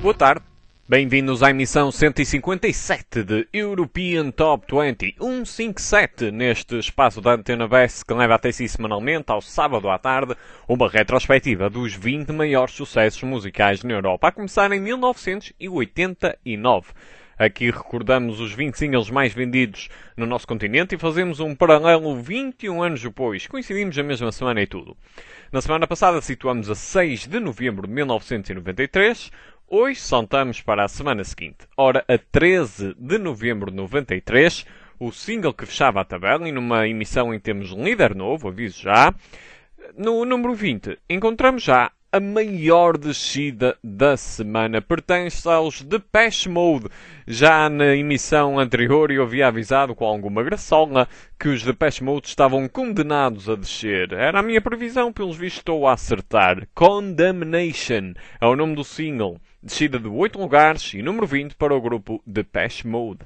boa tarde. Bem-vindos à emissão 157 de European Top 20, 157, neste espaço da Antena BES que leva até si semanalmente, ao sábado à tarde, uma retrospectiva dos 20 maiores sucessos musicais na Europa, a começar em 1989. Aqui recordamos os 20 singles mais vendidos no nosso continente e fazemos um paralelo 21 anos depois. Coincidimos na mesma semana e tudo. Na semana passada situamos a 6 de novembro de 1993. Hoje saltamos para a semana seguinte. Ora, a 13 de novembro de 93, o single que fechava a tabela e numa emissão em termos líder novo, aviso já. No número 20, encontramos já a maior descida da semana. Pertence aos Depeche Mode. Já na emissão anterior eu havia avisado com alguma graçola que os Depeche Mode estavam condenados a descer. Era a minha previsão, pelos vistos estou a acertar. Condemnation é o nome do single. Descida de 8 lugares e número 20 para o grupo Depeche Mode.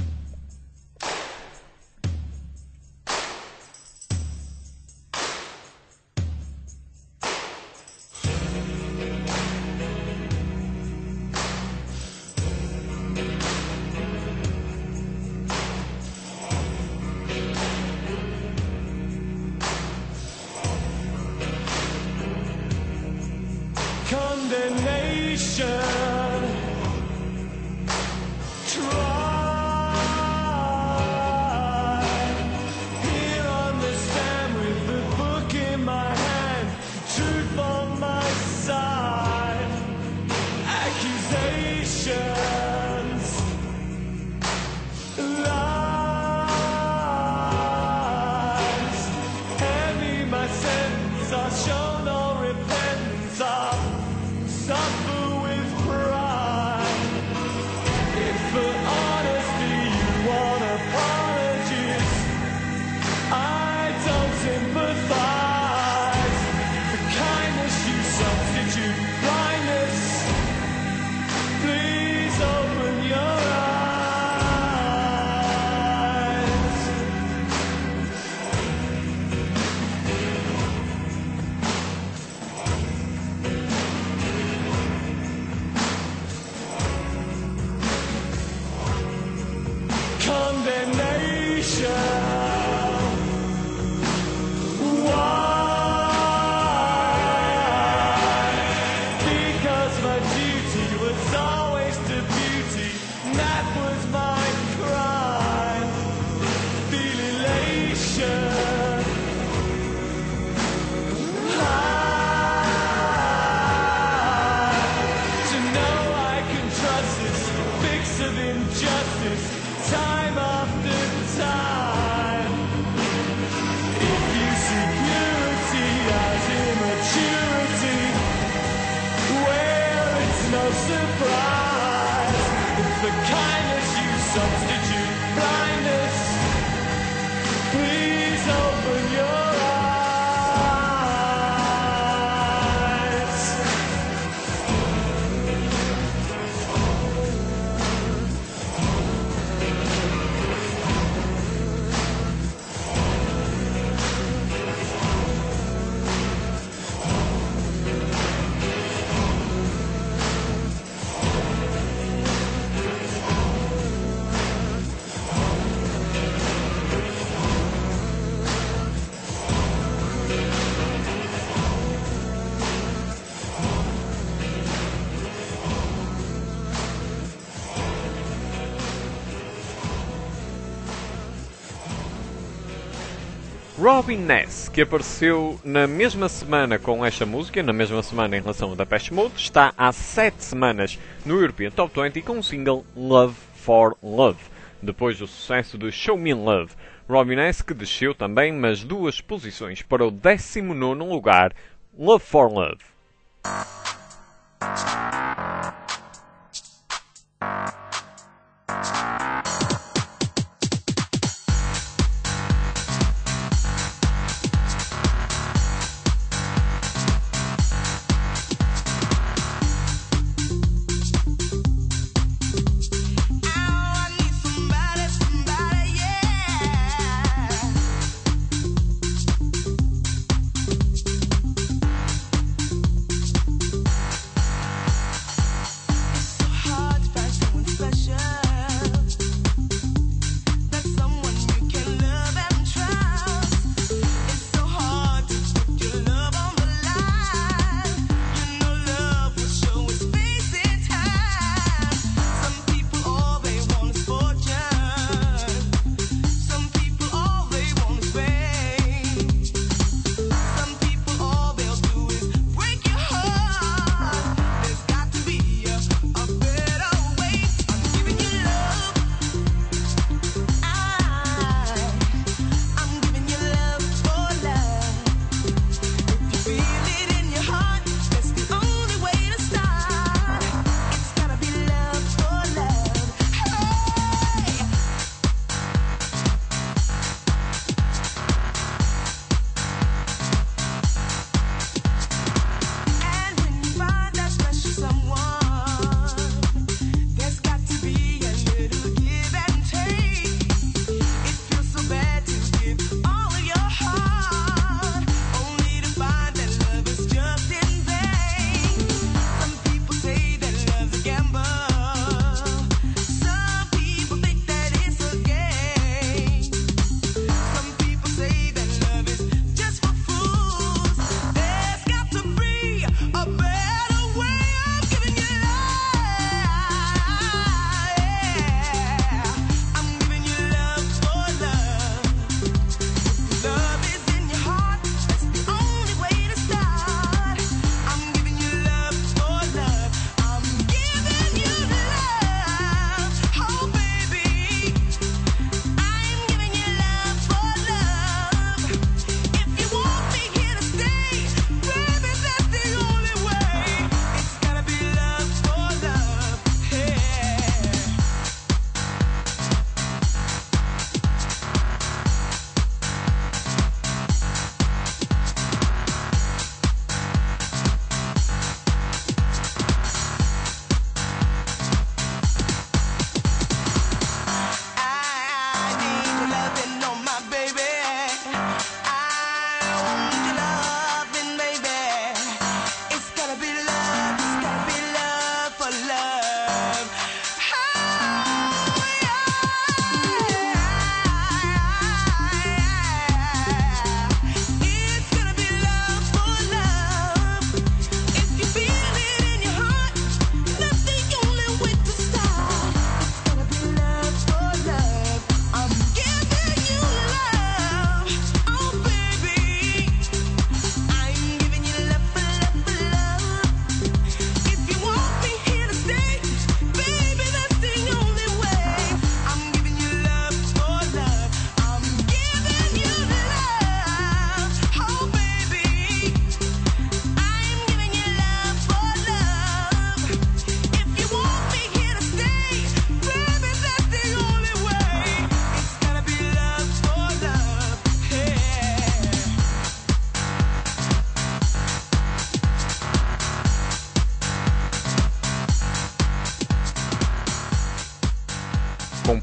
Robin Ness, que apareceu na mesma semana com esta música, na mesma semana em relação ao Depeche Mode, está há 7 semanas no European Top 20 com o single Love for Love, depois do sucesso de Show Me Love. Robin Ness que desceu também, mas 2 posições para o 19º lugar, Love for Love.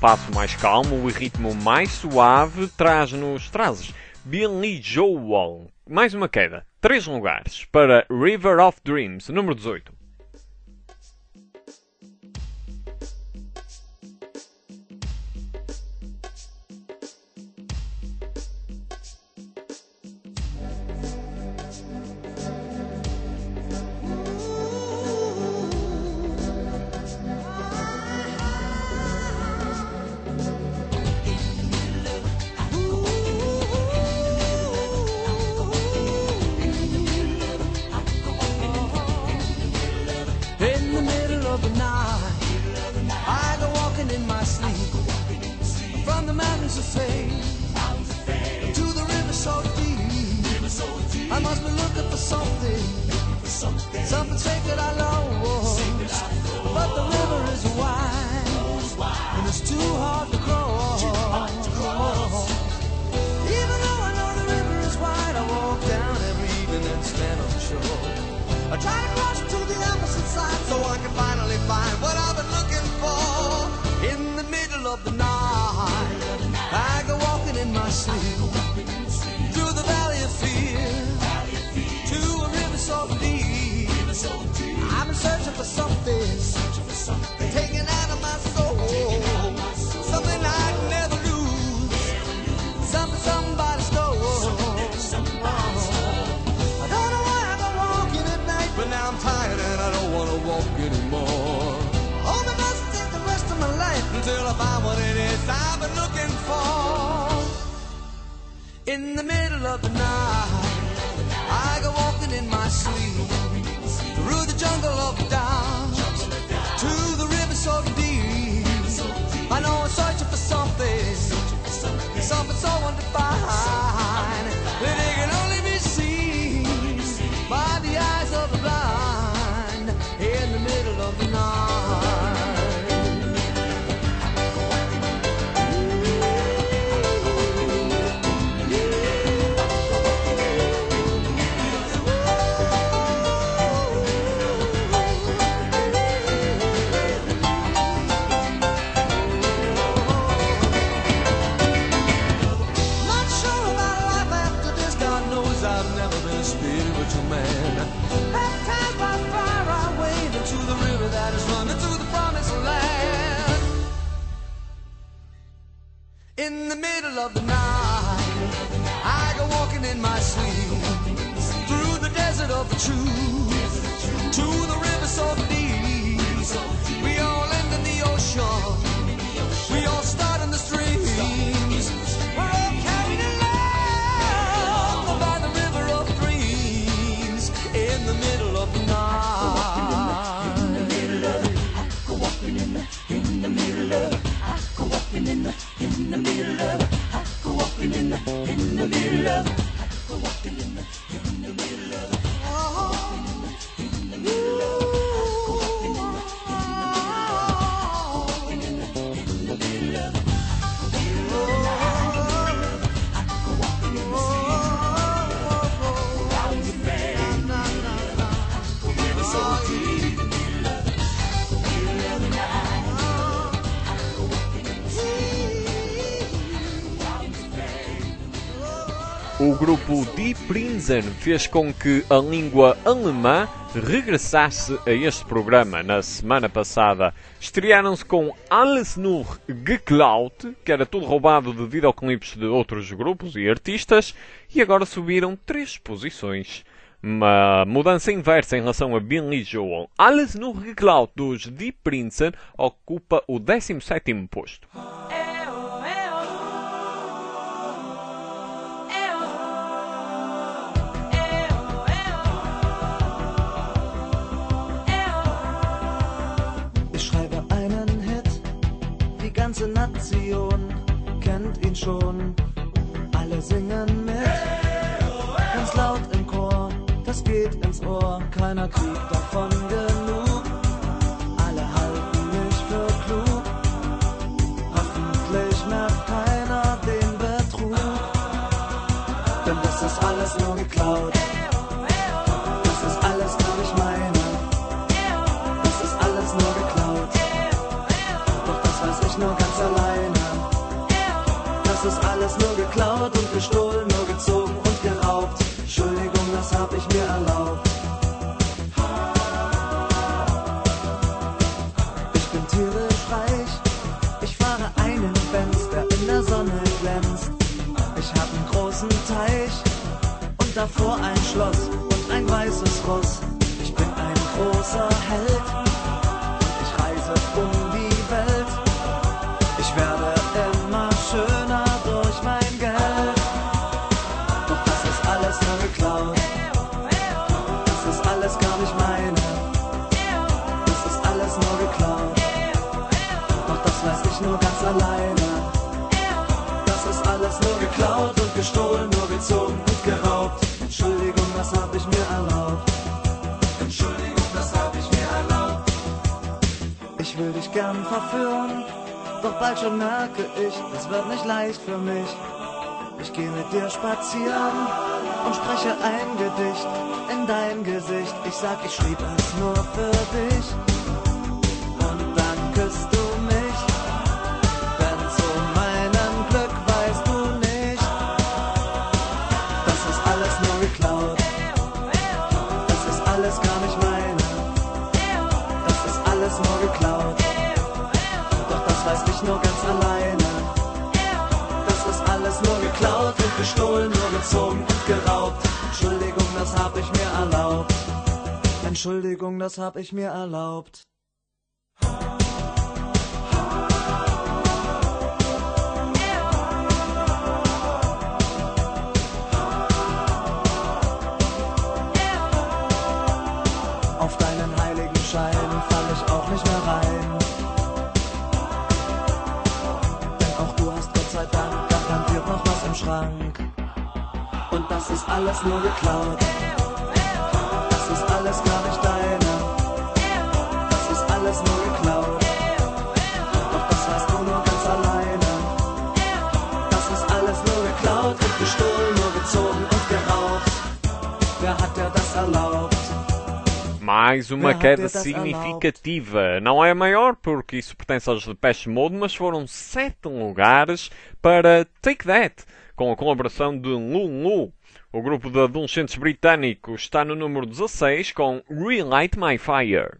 passo mais calmo e ritmo mais suave trazes Billy Joel. Mais uma queda, 3 lugares para River of Dreams, número 18. Something sacred I lost, but the river is wide, and it's too hard to cross. Even though I know the river is wide, I walk down every evening and stand on the shore. I try to cross to the opposite side so I can finally find what I've been looking for. In the middle of the night, I go walking in my sleep through the valley of fear to a river so deep. I've been searching for something taken out of my soul, something I'd never lose, something somebody stole. I don't know why I go walking at night, but now I'm tired and I don't want to walk anymore. Oh, I must take the rest of my life until I find what it is I've been looking for. In the middle of the night, I go walking in my sleep through the jungle of doubt to the river so deep. I know I'm searching for something so undefined that it can only be seen by the eyes of the blind in the middle of the night. Spiritual man, baptized by fire, I wade into the river that is running to the promised land. In the middle of the night, I go walking in my sleep through the desert of the truth to the river so deep. We all end in the ocean, we all start in the streams. We're all carried along by the river of dreams in the middle of the night. In the middle of it, I go walking in the middle of it. I go walking in the middle of it. I go walking in the middle of it. I go walking in the middle of it. In the middle of it. O grupo Die Prinzen fez com que a língua alemã regressasse a este programa. Na semana passada estrearam-se com Alles nur geklaut, que era tudo roubado de videoclipes de outros grupos e artistas, e agora subiram 3 posições. Uma mudança inversa em relação a Billy Joel. Alles nur geklaut dos Die Prinzen ocupa o 17º posto. Die ganze Nation kennt ihn schon, alle singen mit, ganz laut im Chor, das geht ins Ohr, keiner kriegt davon genug, alle halten mich für klug, hoffentlich merkt keiner den Betrug, denn das ist alles nur geklaut, das ist alles gar nicht meine, das ist alles nur geklaut. Nur ganz allein. ist alles nur geklaut und gestohlen, nur gezogen und geraubt. Entschuldigung, das hab ich mir erlaubt. Ich bin tierisch reich, ich fahre einen Benz, der in der Sonne glänzt. Ich hab einen großen Teich und davor ein Schloss und ein weißes Ross. Ich bin ein großer Held und ich reise um die Welt. Ich werde immer schöner durch mein Geld. Doch das ist alles nur geklaut. Das ist alles gar nicht meine. Das ist alles nur geklaut. Doch das weiß ich nur ganz alleine. Das ist alles nur geklaut und gestohlen, nur gezogen und geraubt. Entschuldigung, das hab ich mir erlaubt. Entschuldigung, das hab ich mir erlaubt. Ich will dich gern verführen, doch bald schon merke ich, es wird nicht leicht für mich. Ich geh mit dir spazieren und spreche ein Gedicht in dein Gesicht. Ich sag, ich schrieb es nur für dich und dann küsst du mich. Denn zu meinem Glück weißt du nicht, das ist alles nur geklaut. Das ist alles gar nicht meine. Das ist alles nur geklaut. Doch das weiß ich nur ganz alleine. Das ist alles nur geklaut und gestohlen, nur gezogen und geraubt. Entschuldigung, das hab ich mir erlaubt. Entschuldigung, das hab ich mir erlaubt. Auf deinen heiligen Schein fall ich auch nicht mehr rein. Denn auch du hast Gott sei Dank garantiert noch was im Schrank. Und das ist alles nur geklaut. Das ist alles gar nicht deine. Das ist alles nur geklaut. Doch das weißt du nur ganz alleine. Das ist alles nur geklaut und gestohlen, nur gezogen und geraubt. Wer hat dir das erlaubt? Mais uma queda significativa. Não é a maior, porque isso pertence aos Depeche Mode, mas foram 7 lugares para Take That, com a colaboração de Lulu. O grupo de adolescentes britânicos está no número 16 com Relight My Fire.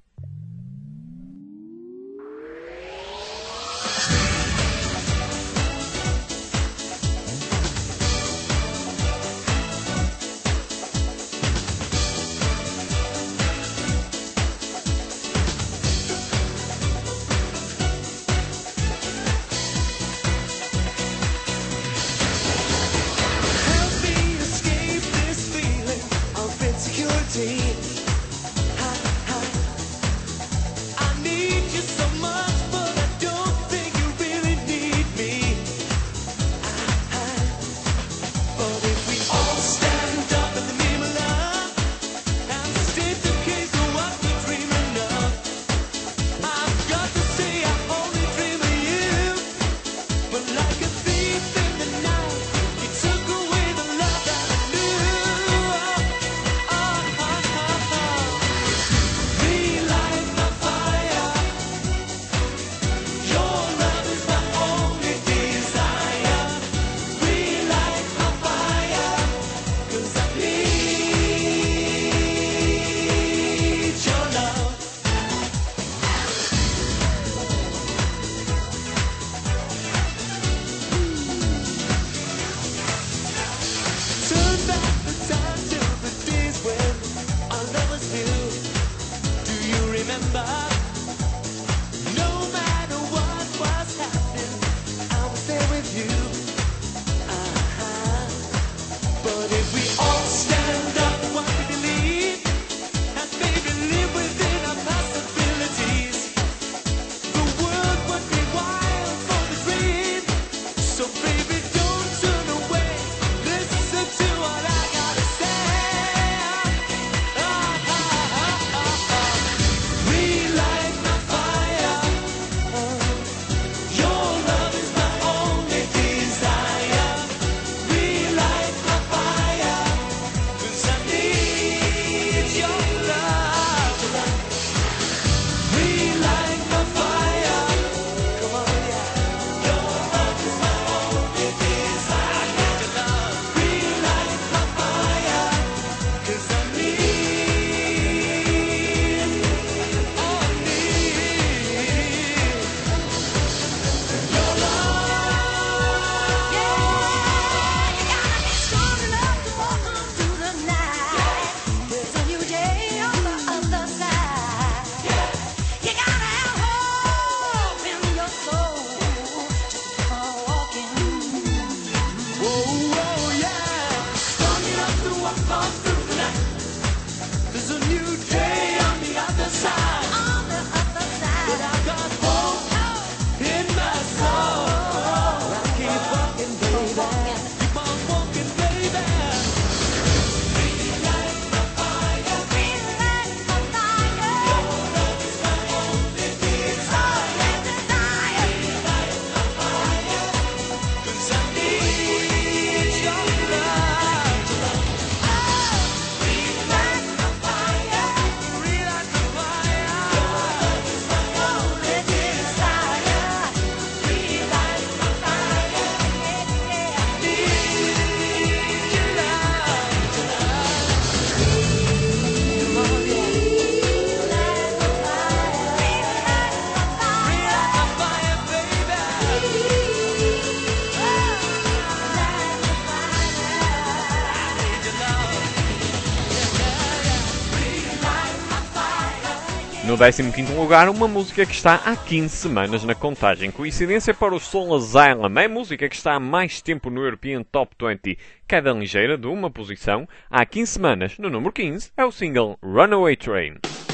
no 15º lugar, uma música que está há 15 semanas na contagem. Coincidência para o Soul Asylum, é a música que está há mais tempo no European Top 20. Queda ligeira de uma posição há 15 semanas. No número 15 é o single Runaway Train.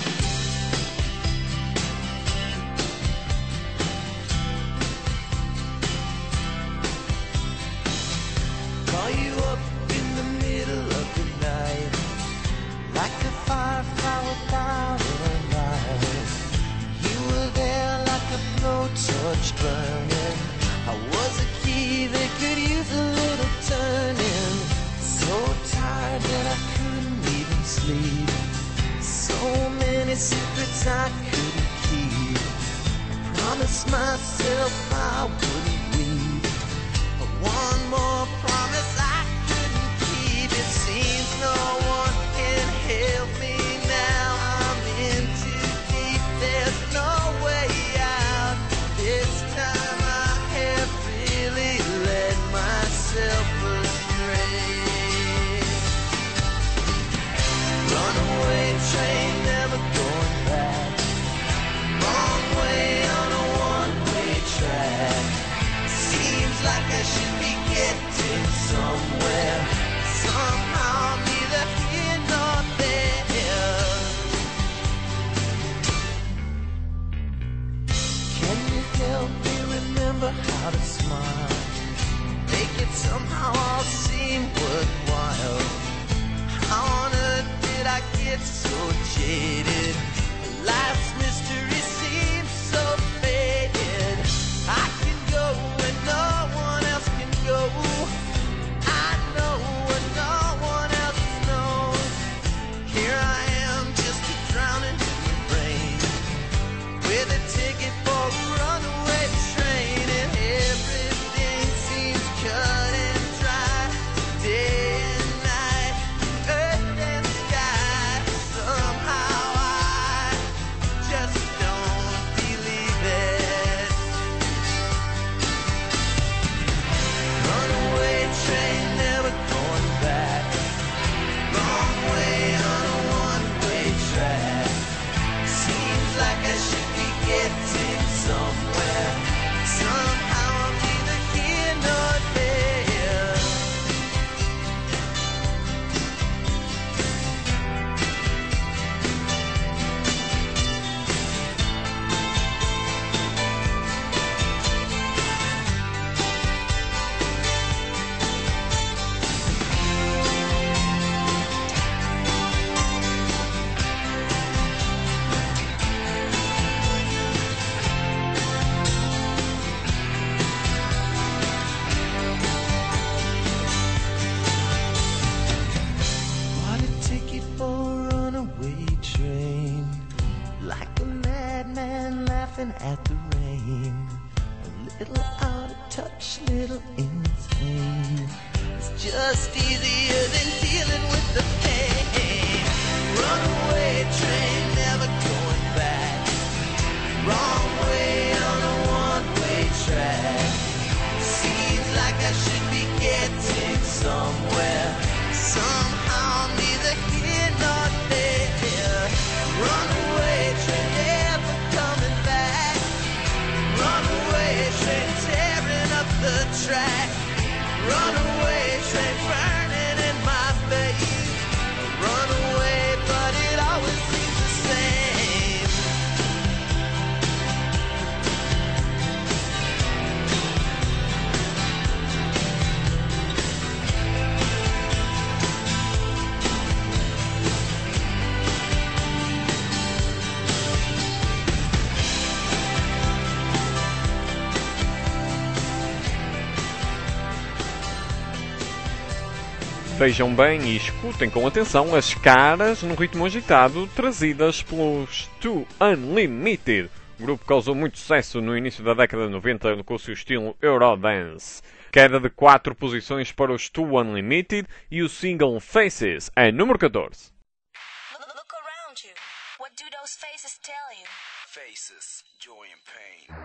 Call you up in the middle of the night, like a firefly without a light. You were there like a blowtorch burning. I was a key that could use a little turning. So tired that I couldn't even sleep. So many secrets I couldn't keep. I promised myself I wouldn't leave. One more promise I couldn't keep. It seems no one can help me now. I'm in too deep. There's no way out. This time I have really led myself astray. Runaway train, never going back. Wrong way on a one-way track. Seems like I should be getting somewhere. Somehow neither here nor there. Can you help me remember how to smile? Make it somehow all seem worthwhile. How on earth did I get so jaded? Life's mystery seems so faded. I can go when no one else can go. I know what no one else knows. Here I am, just a drowning in the rain, with a ticket for a runaway train, and everything seems cut and dry. Day and night, earth and sky. Somehow I just don't believe it. Runaway train, never going back. Wrong way on a one-way track. Seems like I should be getting somewhere. Somehow I'm neither here nor there. Bought a ticket for a runaway train, like a madman laughing at the rain. A little out of touch, little insane. It's just easier than dealing with the pain. Runaway train, never going back. Wrong way on a one-way track. Seems like I should be getting somewhere. Somehow neither here nor there. Runaway train, never coming back. Runaway train, tearing up the track. Runaway train, burning in my face. Runaway, but it always seems the same. Vejam bem e escutem com atenção as caras no ritmo agitado trazidas pelos Too Unlimited. O grupo causou muito sucesso no início da década de 90 com o seu estilo Eurodance. Queda de 4 posições para os Too Unlimited e o single Faces é número 14. Look around you. What do those faces tell you? Faces, joy and pain.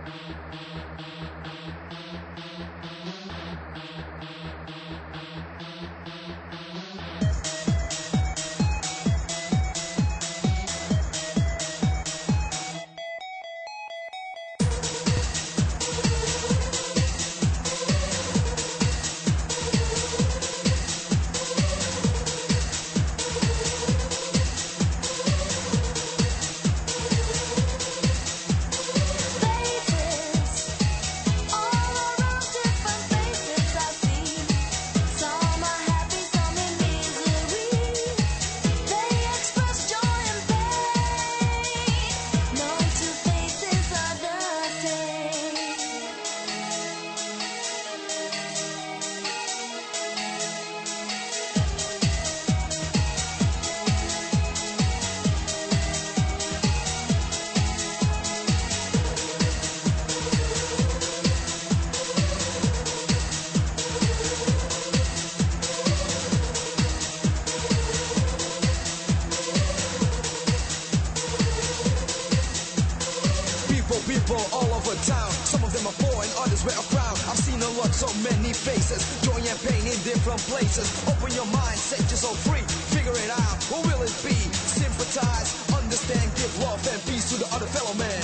faces, joy and pain in different places. Open your mind, set yourself free. Figure it out, what will it be? Sympathize, understand, give love and peace to the other fellow man.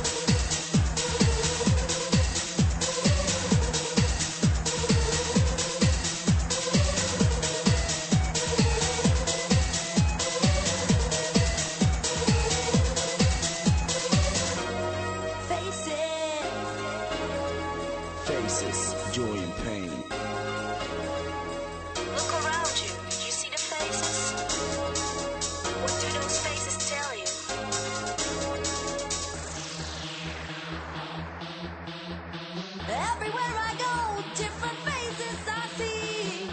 Faces, joy and pain. Look around you. You see the faces? What do those faces tell you? Everywhere I go, different faces I see.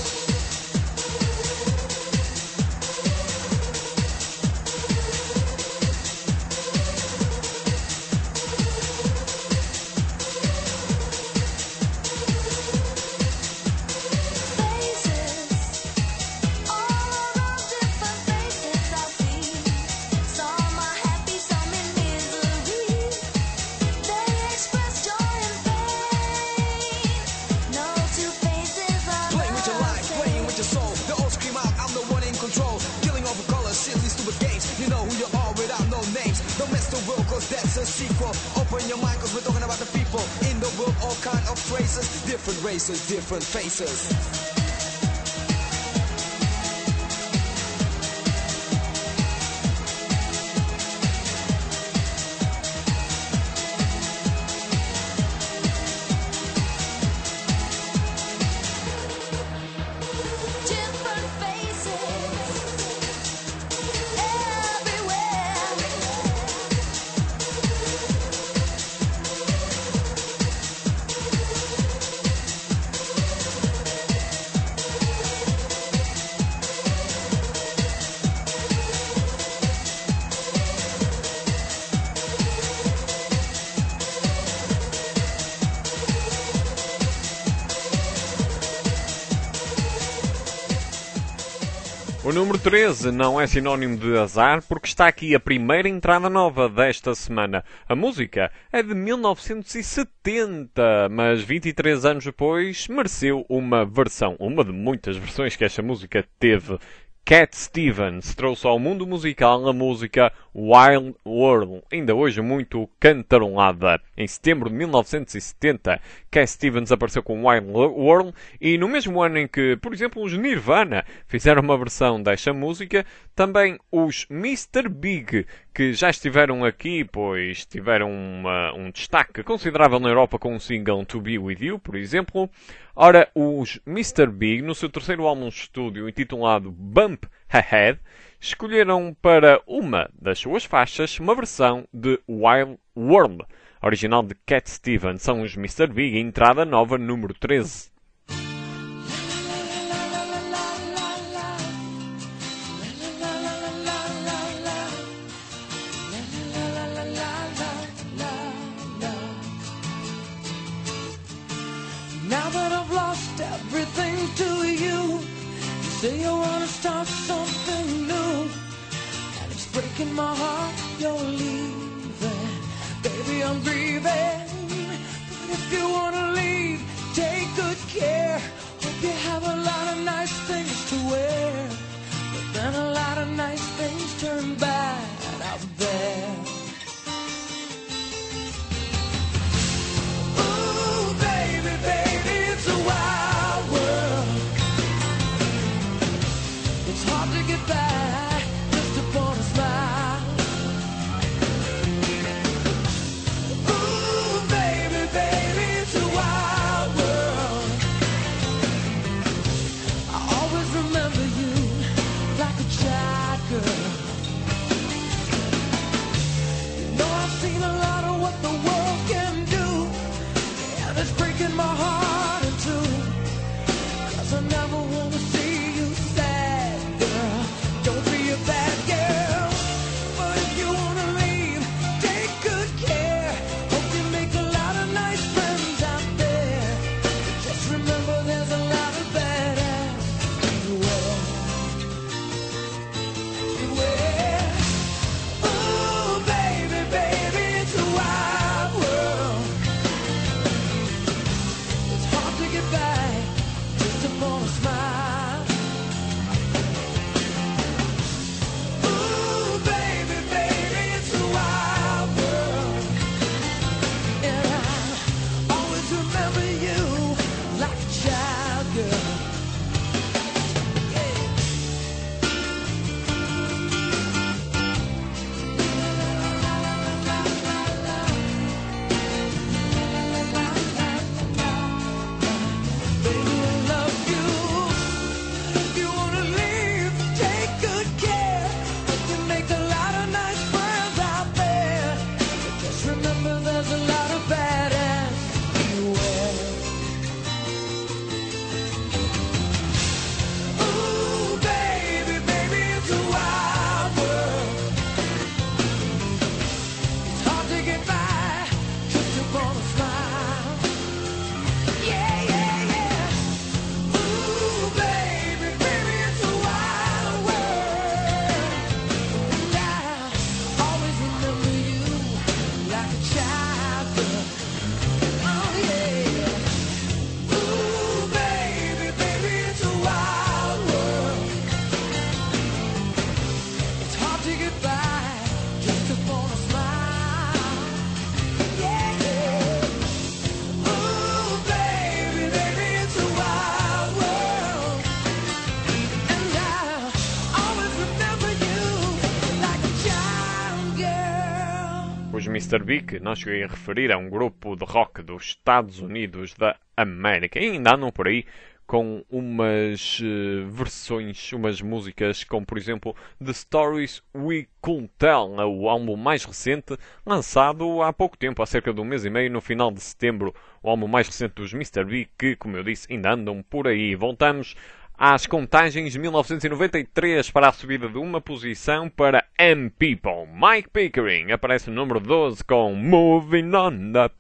Faces, all around, different faces I see. Some are happy, some in misery. They express joy and pain. No two faces are Playing with your life, playing with your soul. They all scream out, I'm the one in control. Killing over colors, silly, stupid games. You know who you are without no names. Don't mess the world, cause that's a sequel. Open your mind, cause we're talking about the people. In the world, all kind of phrases. Different races, different faces. different faces everywhere. O número 13 não é sinónimo de azar porque está aqui a primeira entrada nova desta semana. A música é de 1970, mas 23 anos depois mereceu uma versão. Uma de muitas versões que esta música teve. Cat Stevens trouxe ao mundo musical a música Wild World, ainda hoje muito cantarolada. Em setembro de 1970, Cat Stevens apareceu com Wild World e no mesmo ano em que, por exemplo, os Nirvana fizeram uma versão desta música, também os Mr. Big, que já estiveram aqui, pois tiveram um destaque considerável na Europa com o single To Be With You, por exemplo. Ora, os Mr. Big, no seu terceiro álbum de estúdio intitulado Bump Ahead, escolheram para uma das suas faixas uma versão de Wild World, original de Cat Stevens. São os Mr. Big, entrada nova número 13. Now that I've lost everything to you, you say you wanna start something new, and it's breaking my heart you're leaving. Baby, I'm grieving, but if you wanna leave, take good care. Hope you have a lot of nice things to wear, but then a lot of nice things turn bad out there. Ooh, baby, baby, it's a wild world. It's hard to get by just upon a smile. Ooh, baby, baby, it's a wild world. I always remember you like a child girl. Mr. Big, que não cheguei a referir, é um grupo de rock dos Estados Unidos da América. E ainda andam por aí com umas versões, umas músicas como, por exemplo, The Stories We Could Tell, o álbum mais recente, lançado há pouco tempo, há cerca de um mês e meio, no final de setembro, o álbum mais recente dos Mr. Big, que, como eu disse, ainda andam por aí. Voltamos às contagens de 1993 para a subida de uma posição para M People. Mike Pickering aparece no número 12 com Moving On Up.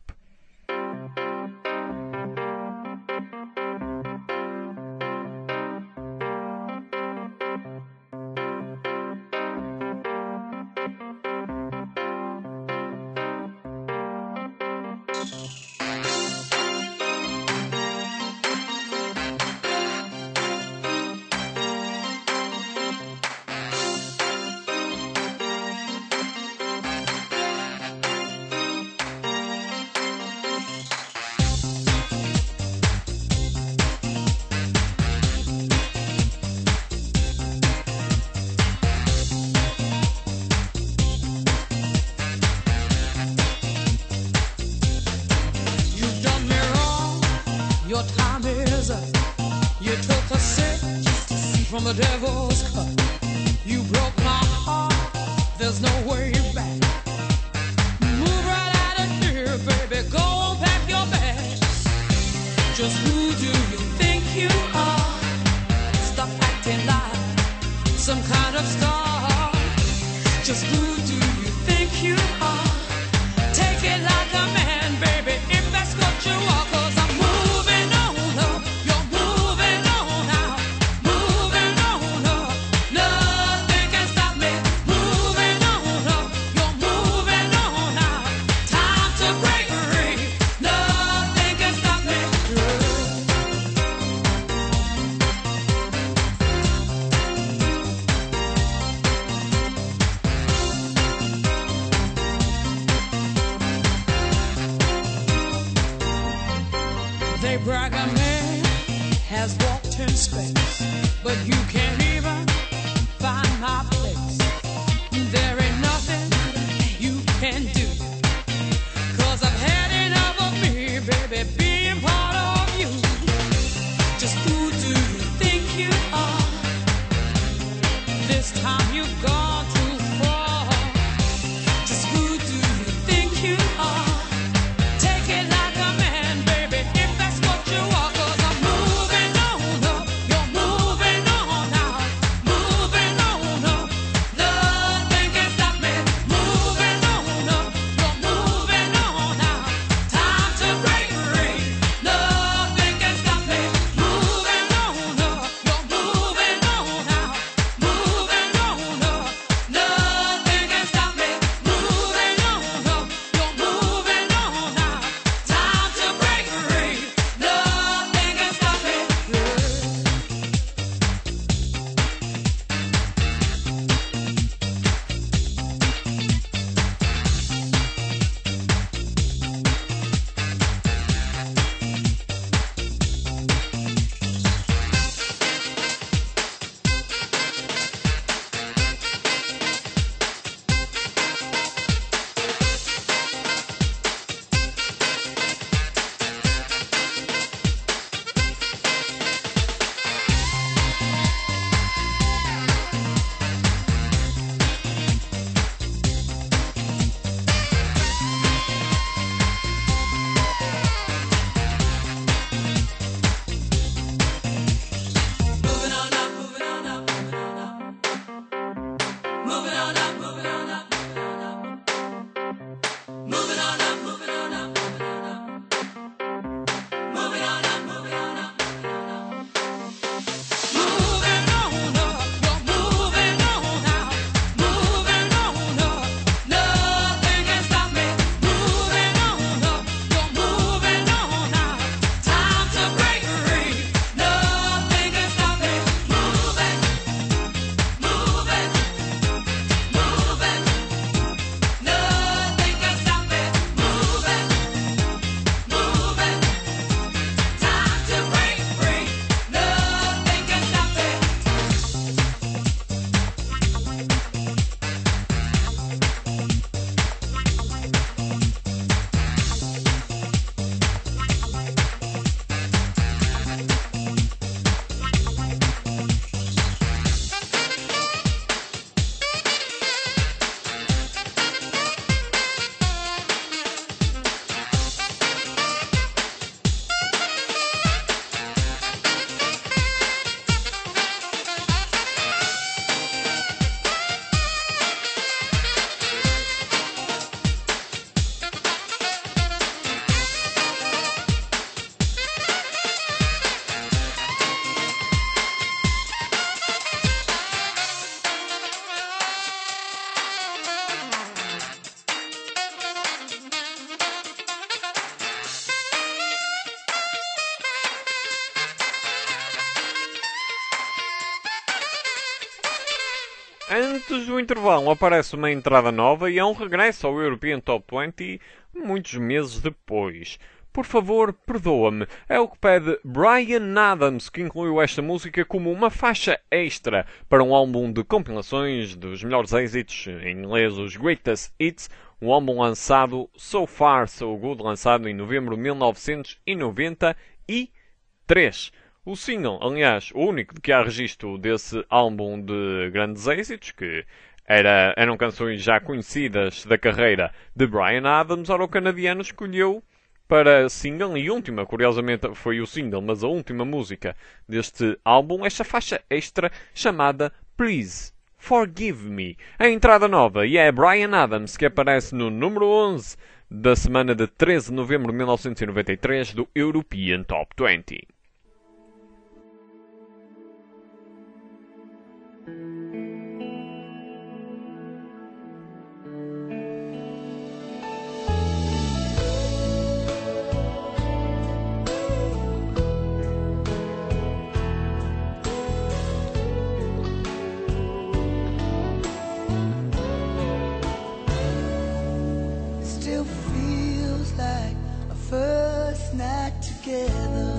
You've done me wrong, your time is up. You took a sip from the devil's cup. You broke my heart, there's no way back. Move right out of here, baby, go on, pack your bags. Just who do you think you are? Stop acting like some kind of star. Just who do you think you are? Take it like a man, baby, if that's what you are. 'Cause I'm moving on up, you're moving on out, moving on up. Nothing can stop me. Moving on up, you're moving on out. Time to break free. Nothing can stop me. They brag a man has walked in space, but you can't even find my place. There ain't nothing you can do, 'cause I've had enough of me, baby, being part of you. Just who do you think you are? This time you've gone too far. Just who do you think you are? Take it like a man, baby, if that's what you are. 'Cause I'm moving on up, you're moving on out, Antes do intervalo aparece uma entrada nova e é um regresso ao European Top 20 muitos meses depois. Por favor, perdoa-me. É o que pede Bryan Adams, que incluiu esta música como uma faixa extra para um álbum de compilações dos melhores êxitos, em inglês os Greatest Hits, um álbum lançado So Far So Good, lançado em novembro de 1993. O single, aliás, o único de que há registro desse álbum de grandes êxitos, que eram canções já conhecidas da carreira de Bryan Adams, ora o canadiano escolheu para single e última, curiosamente foi o single, mas a última música deste álbum, esta faixa extra chamada Please Forgive Me. A entrada nova, e é Bryan Adams que aparece no número 11 da semana de 13 de novembro de 1993 do European Top 20. Still feels like a first night together.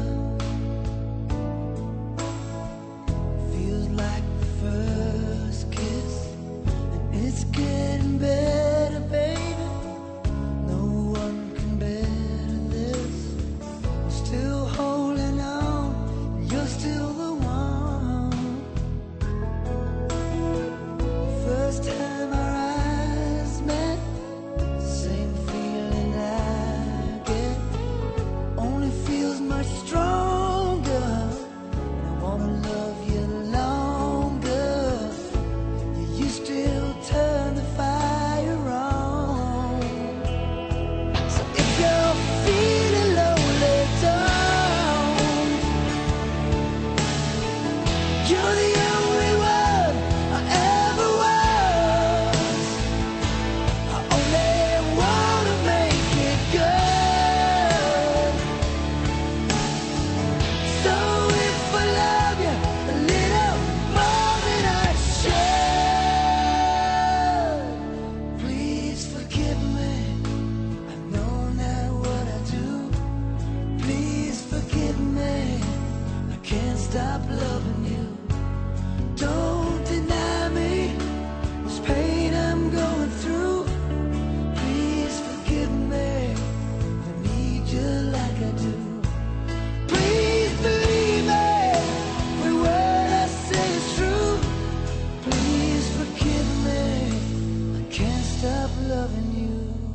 Feels like the first kiss, and it's getting better, baby. No one can better this. I'm still holding on, you're still the one. First time our eyes met, same feeling I get, only feels much stronger. I wanna love you longer. You still turn the fire on. So if you're feeling lonely, don't. You're the only one I ever was. I only wanna make it good. So if I love you a little more than I should, please forgive me. I know now what I do. Please forgive me. I can't stop loving you. Don't deny me this pain I'm going through. Please forgive me. I need you like I do. Please believe me when what I say is true. Please forgive me. I can't stop loving you.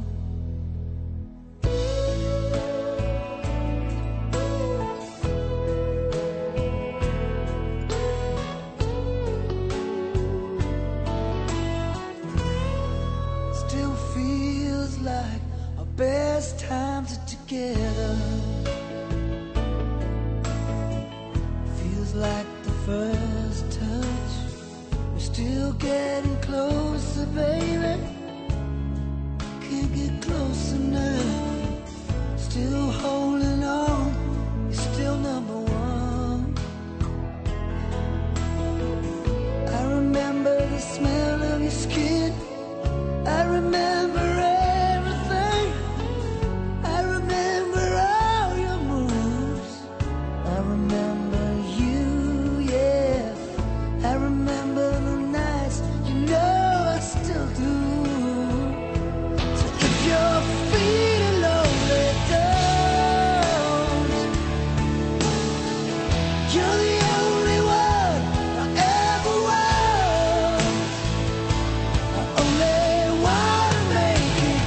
Still feels like our best times are together. Feels like the first touch. We're still getting closer, baby. Can't get close enough. Still holding on. You're still number one. I remember the smell of your skin. I remember everything. I remember all your moves. I remember you, yeah. I remember the nights, you know I still do. So if you're feeling lonely, don't. You're the only one I ever was. I only wanna make it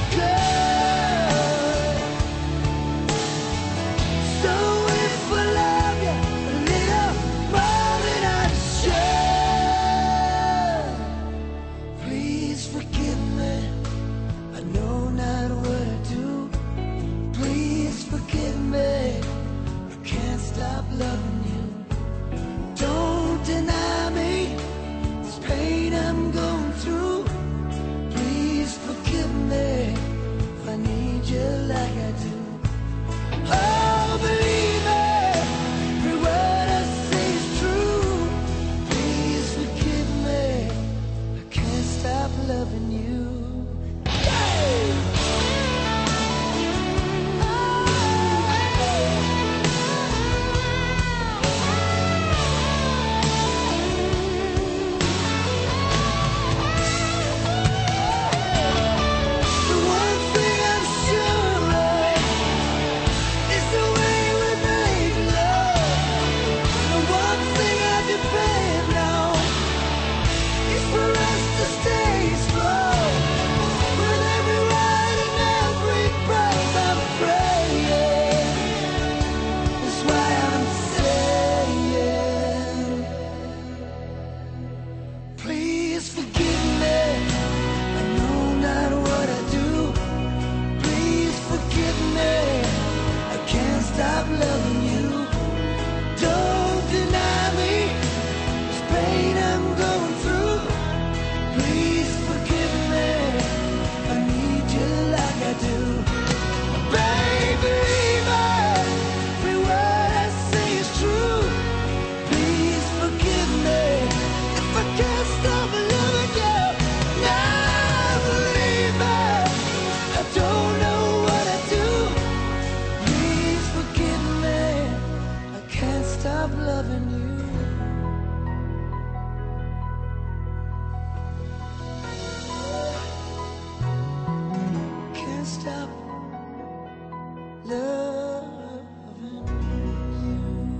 good. So if I love you a loving you. Can't stop loving you.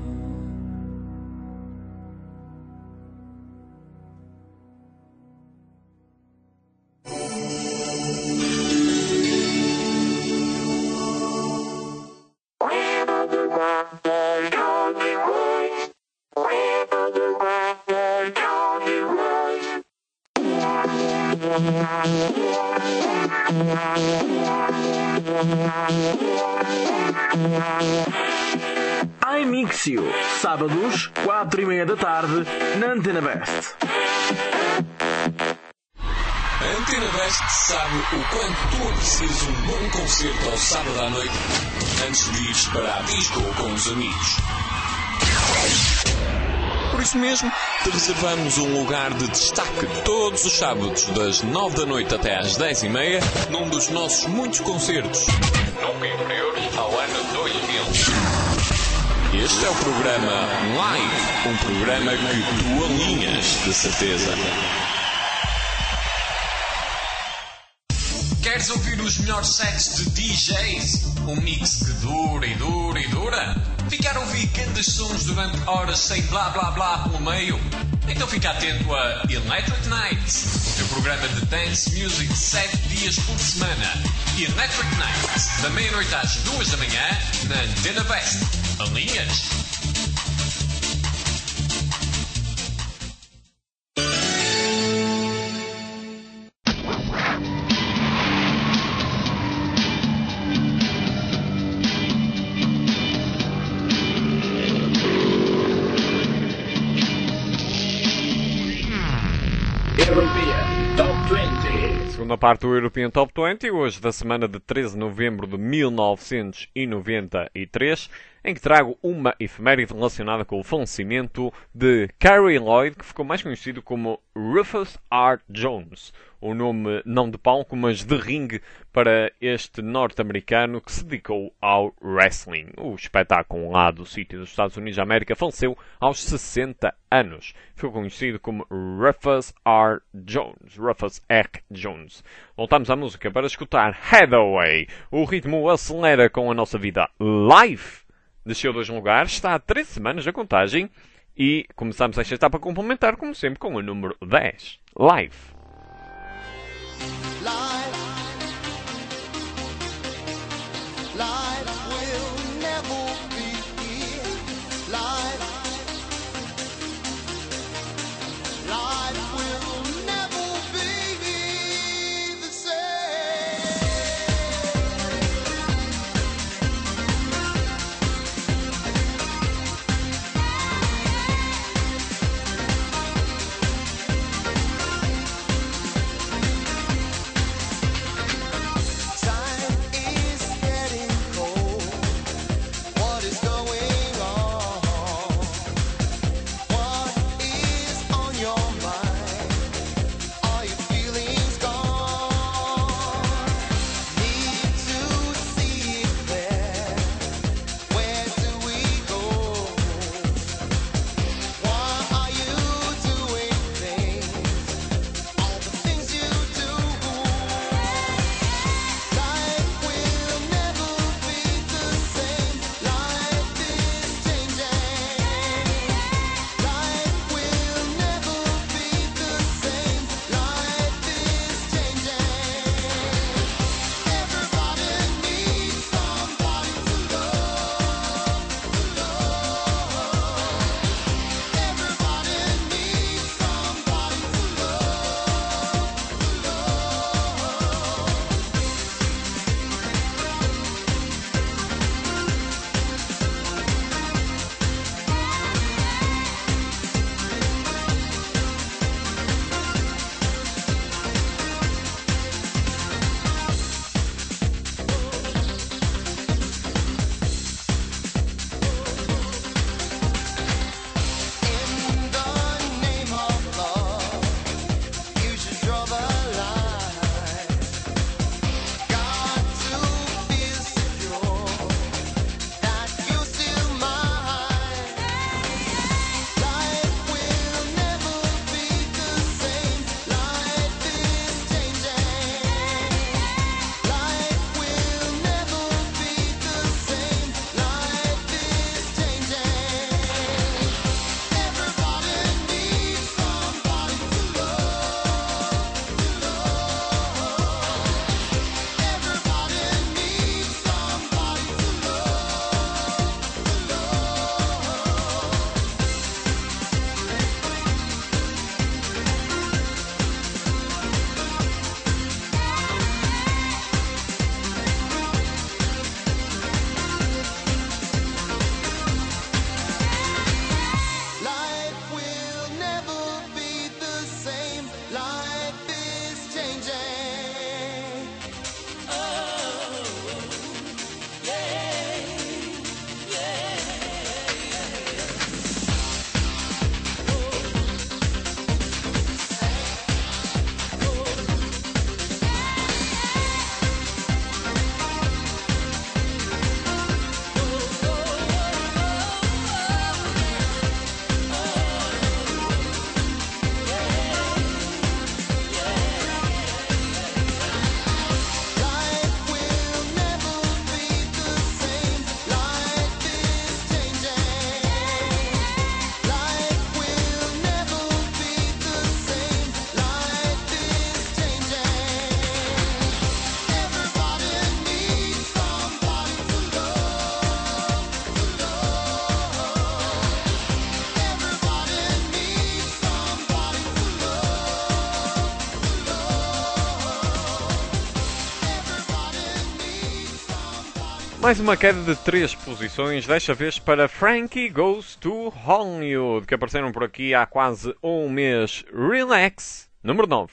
iMixio, sábados, 4:30 da tarde, na Antena Best. A Antena Best sabe o quanto tu aprecias um bom concerto ao sábado à noite antes de ires para a disco com os amigos. Por isso mesmo, te reservamos um lugar de destaque todos os sábados das 9 da noite até às 10:30 num dos nossos muitos concertos. Nunca inferiores ao ano 2000. Este é o programa Live, um programa que tu alinhas, de certeza. Queres ouvir os melhores sets de DJs? Um mix que dura e dura e dura? Ficar a ouvir grandes sons durante horas sem blá blá blá pelo meio? Então fica atento a Electric Nights, o teu programa de dance music 7 dias por semana. Electric Nights, da meia-noite às 2 da manhã, na Antena Best. Alinhas? European Top 20. Segunda parte do European Top 20, hoje da semana de 13 de novembro de 1993, em que trago uma efeméride relacionada com o falecimento de Carrie Lloyd, que ficou mais conhecido como Rufus R. Jones. O nome não de palco, mas de ringue para este norte-americano que se dedicou ao wrestling. O espetáculo lá do sítio dos Estados Unidos da América faleceu aos 60 anos. Ficou conhecido como Rufus R. Jones. Rufus R. Jones. Voltamos à música para escutar Hathaway. O ritmo acelera com a nossa vida live. Desceu 2 lugares, está há 3 semanas a contagem e começamos esta etapa a complementar, como sempre, com o número 10. Live. Life will never be life. Life will never be the same. Mais uma queda de 3 posições, desta vez para Frankie Goes to Hollywood, que apareceram por aqui há quase um mês. Relax, número 9.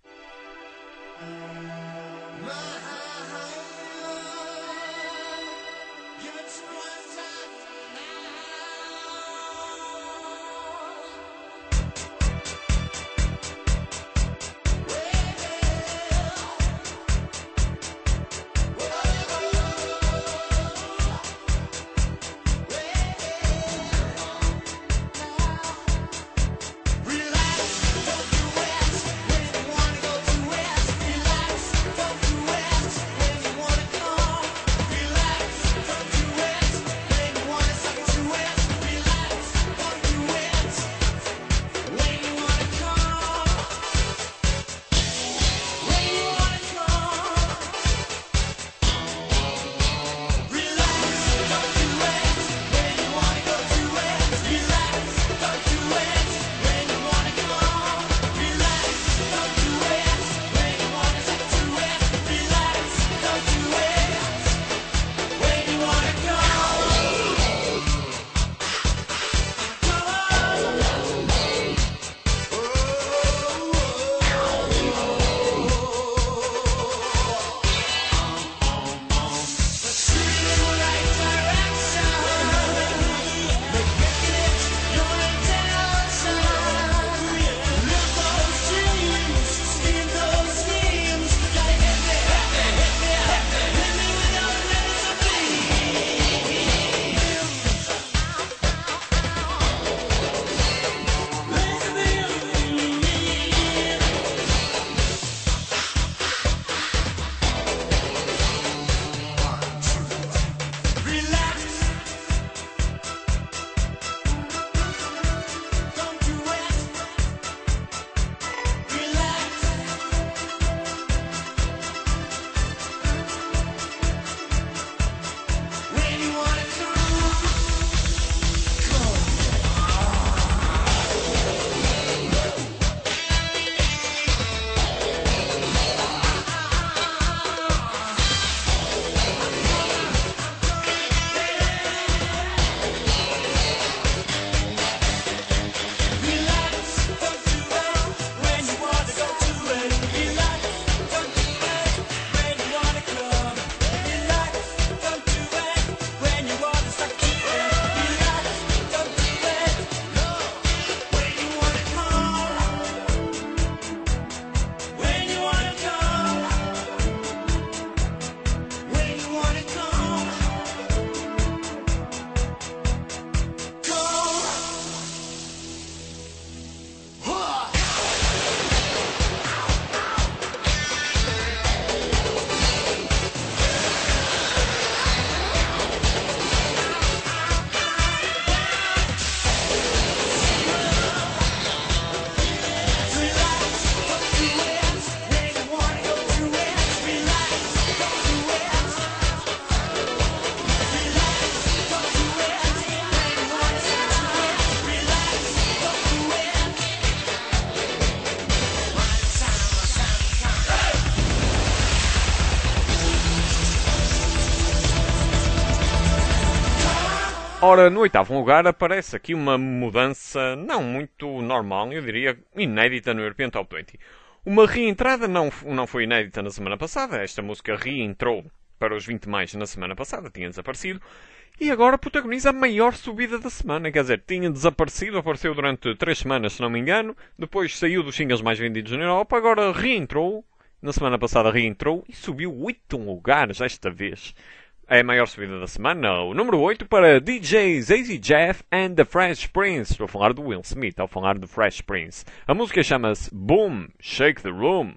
Ora, no oitavo lugar aparece aqui uma mudança não muito normal, eu diria inédita no European Top 20. Uma reentrada não foi inédita na semana passada, esta música reentrou para os 20 mais na semana passada, tinha desaparecido, e agora protagoniza a maior subida da semana, quer dizer, tinha desaparecido, apareceu durante 3 semanas, se não me engano, depois saiu dos singles mais vendidos na Europa, agora reentrou, na semana passada reentrou e subiu 8 lugares esta vez. É a maior subida da semana, o número 8 para DJs AZ Jeff and the Fresh Prince. Estou a falar do Will Smith, ao falar do Fresh Prince. A música chama-se Boom, Shake the Room.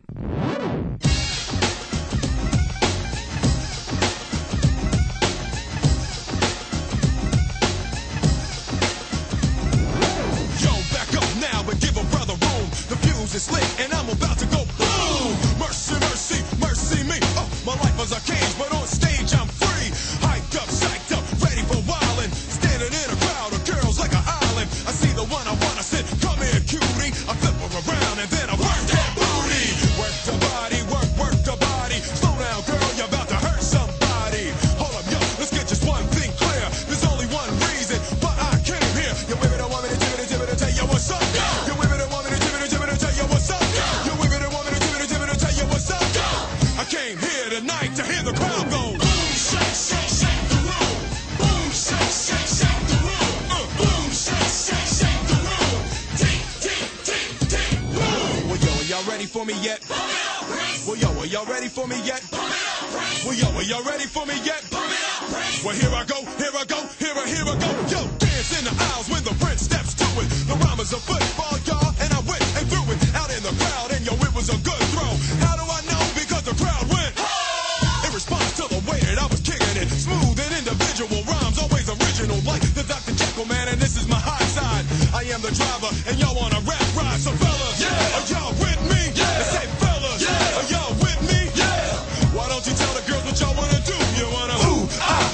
Yo, back up now and give a brother room. The fuse is lit and I'm about to go boom. Mercy, mercy, mercy me. Oh, my life was a cage, but on stage I'm free. Hyped up, psyched up, ready for wildin'. Standing in a crowd of girls like an island. I see the one I wanna sit. Come here, cutie. I flip her around and then I work that booty. Work the body. for me yet? Well, yo, are y'all ready for me yet? Well, yo, are y'all ready for me yet? Well, here I go, here I go, here I go. Yo, dance in the aisles when the prince steps to it. The rhyme is a football, y'all, and I went and threw it out in the crowd, and yo, it was a good throw. How do I know? Because the crowd went in response to the way that I was kicking it. Smooth and individual rhymes, always original, like the Dr. Jekyll man, and this is my high side. I am the driver, and y'all wanna rap ride. So fellas, are y'all with me? Let's say fellas, are y'all with me? Why don't you tell the girls what y'all wanna do? You wanna ooh,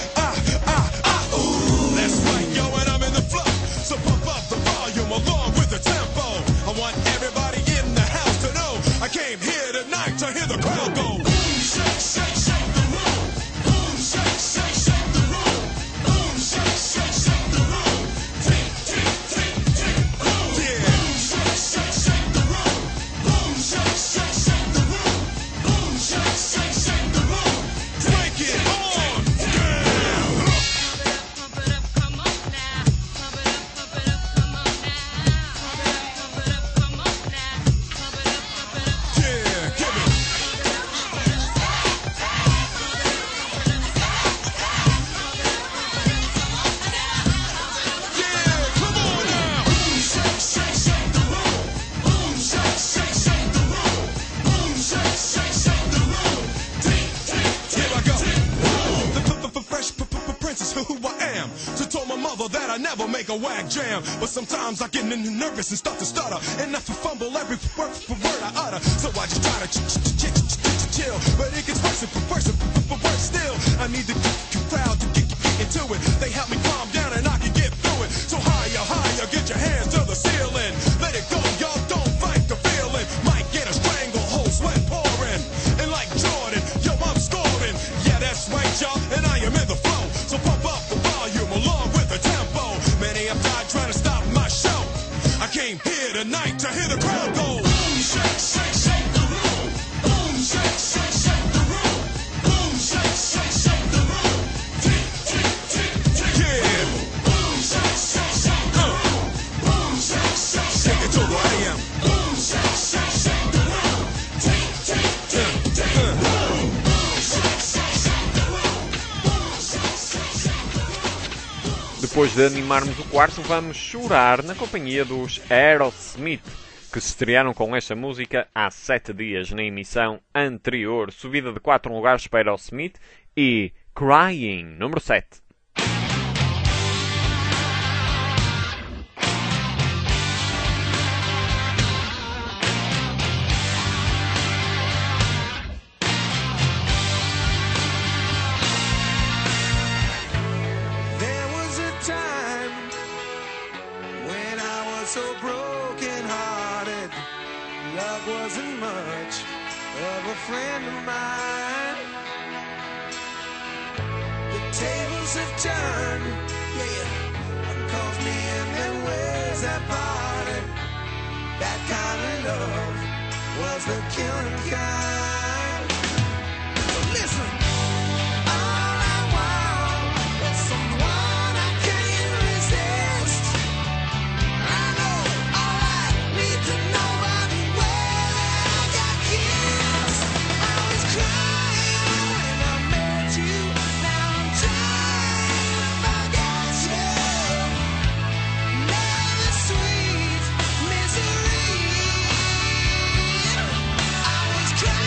ooh. That's right, yo, and I'm in the flow. So pump up the volume along with the tempo. I want everybody in the house to know I came here tonight to hear the crowd go. Boom, shake, shake, shake the room. Boom, shake, shake, shake the room. Boom, shake, shake, shake the room. Tick, tick, tick, tick, boom. Yeah. Boom, shake, shake, shake the room. Boom, shake, shake, shake the room. Boom, shake, shake, shake the room. Break it on down. Pump it up, come on now. Pump it up, come on now. Pump it up, come on now. Pump it up. Yeah, give me. Yeah, come on now. Boom, shake, shake, shake the room. Boom, shake, shake, shake the room. Boom, shake, shake, shake the room. Tick, tick, tick. Here I go. The fresh prince is who I am. So told my mother that I never make a whack jam. But sometimes I get nervous and start to stutter, and I fumble every word I utter. So I just try to chill, but it gets worse and worse still. I need the crowd to get into it. They help me calm down and I can get through it. So higher, higher, get your hands to the ceiling. Let it go, y'all, don't fight the feeling. Might get a stranglehold, sweat pouring. And like Jordan, yo, I'm scoring. Yeah, that's right, y'all, and I am in the flow. So pump up the volume along with the tempo. Many have died trying to stop my show. I came here tonight to hear the crowd go. Boom, shake, shake, shake the room. Boom, shake, shake, shake the room. Boom, shake, shake, shake the room. Tick, tick, tick, tick. Yeah. Boom, shake, shake, shake the room. Boom, shake, shake, shake it to the AM. Boom, shake, shake, shake the room. Tick, tick, tick, tick. Boom, shake, shake, shake the room. Boom, shake, shake, shake the room. Depois de animarmos o quarto, vamos chorar na companhia dos Aerosmith, que se estrearam com esta música há 7 dias na emissão anterior. Subida de 4 lugares para Aerosmith e Crying, número 7. There was a time when I was so broken hearted. Love wasn't much of a friend of mine. The tables have turned, yeah, and caused me in their ways have parted. That kind of love was the killing kind. So listen. All I want is someone I can't resist. I know all I need to know by the way I got kissed. I was crying when I met you. Now I'm trying to forget you. Now the sweet misery. I was crying.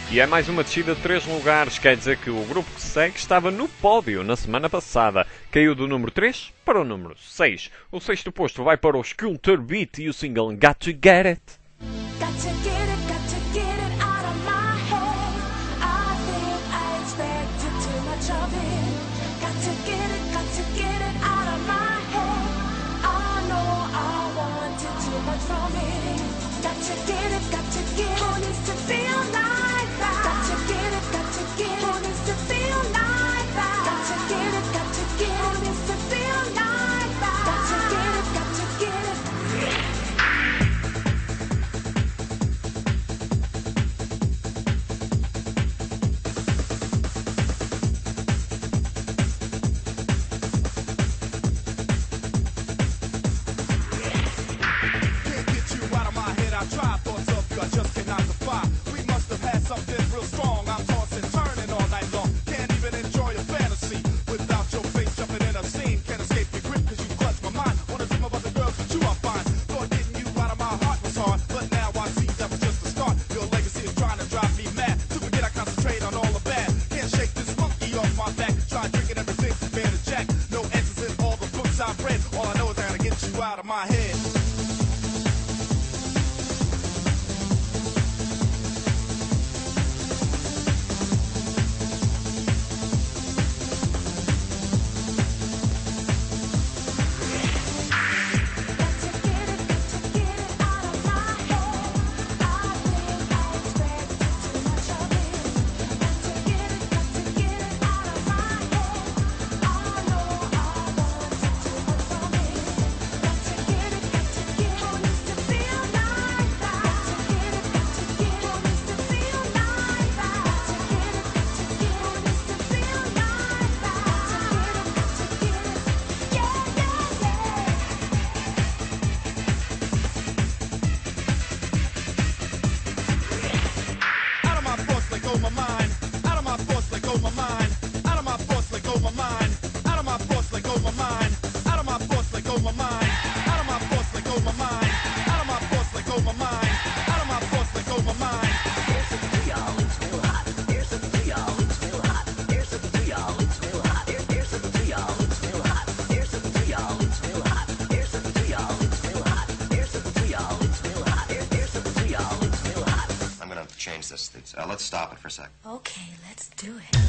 E é mais uma descida de 3 lugares, quer dizer que o grupo que segue estava no pódio na semana passada. Caiu do número 3 para o número 6. O sexto posto vai para os Culture Beat e o single Got to Get It. Got to get it out of my head. I think I expected too much of it. Got to get it out of my head. I know I wanted too much from it. Got to get it, who needs to feel like that? Got to get it, who needs to feel like that? Got to get it, who needs to feel like that? Got to get it. Can't get you out of my head. I tried thoughts of you, I just cannot defy. We must have had something real strong. I'm tossing, turning all night long. Can't even enjoy a fantasy without your face jumping in a scene. Can't escape your grip because you clutch my mind. Wanna dream about the girls with you I find. Thought getting you out of my heart was hard, but now I see that was just the start. Your legacy is trying to drive me mad. To forget I concentrate on all the bad. Can't shake this monkey off my back. Try drinking everything from bear to jack. No answers in all the books I've read. All I know is I gotta get you out of my head. Out of my thoughts, let go my mind. Out of my thoughts, let go my mind. Out of my thoughts, let go my mind. Out of my thoughts, let go my mind. Out of my thoughts, let go my mind. Out of my thoughts, let go my mind. Out of my thoughts, let go my mind. Out of my thoughts, let go my mind. Here's something for y'all, it's real hot. Here's something for y'all, it's real hot. Here's something for y'all, it's real hot. Here's something for y'all, it's real hot. Here's something for y'all, it's real hot. Here's something for y'all, it's real hot. Here's something for y'all, it's real hot. Here's something for y'all, it's real hot. I'm gonna change this. Let's stop it for a sec. Okay, let's do it.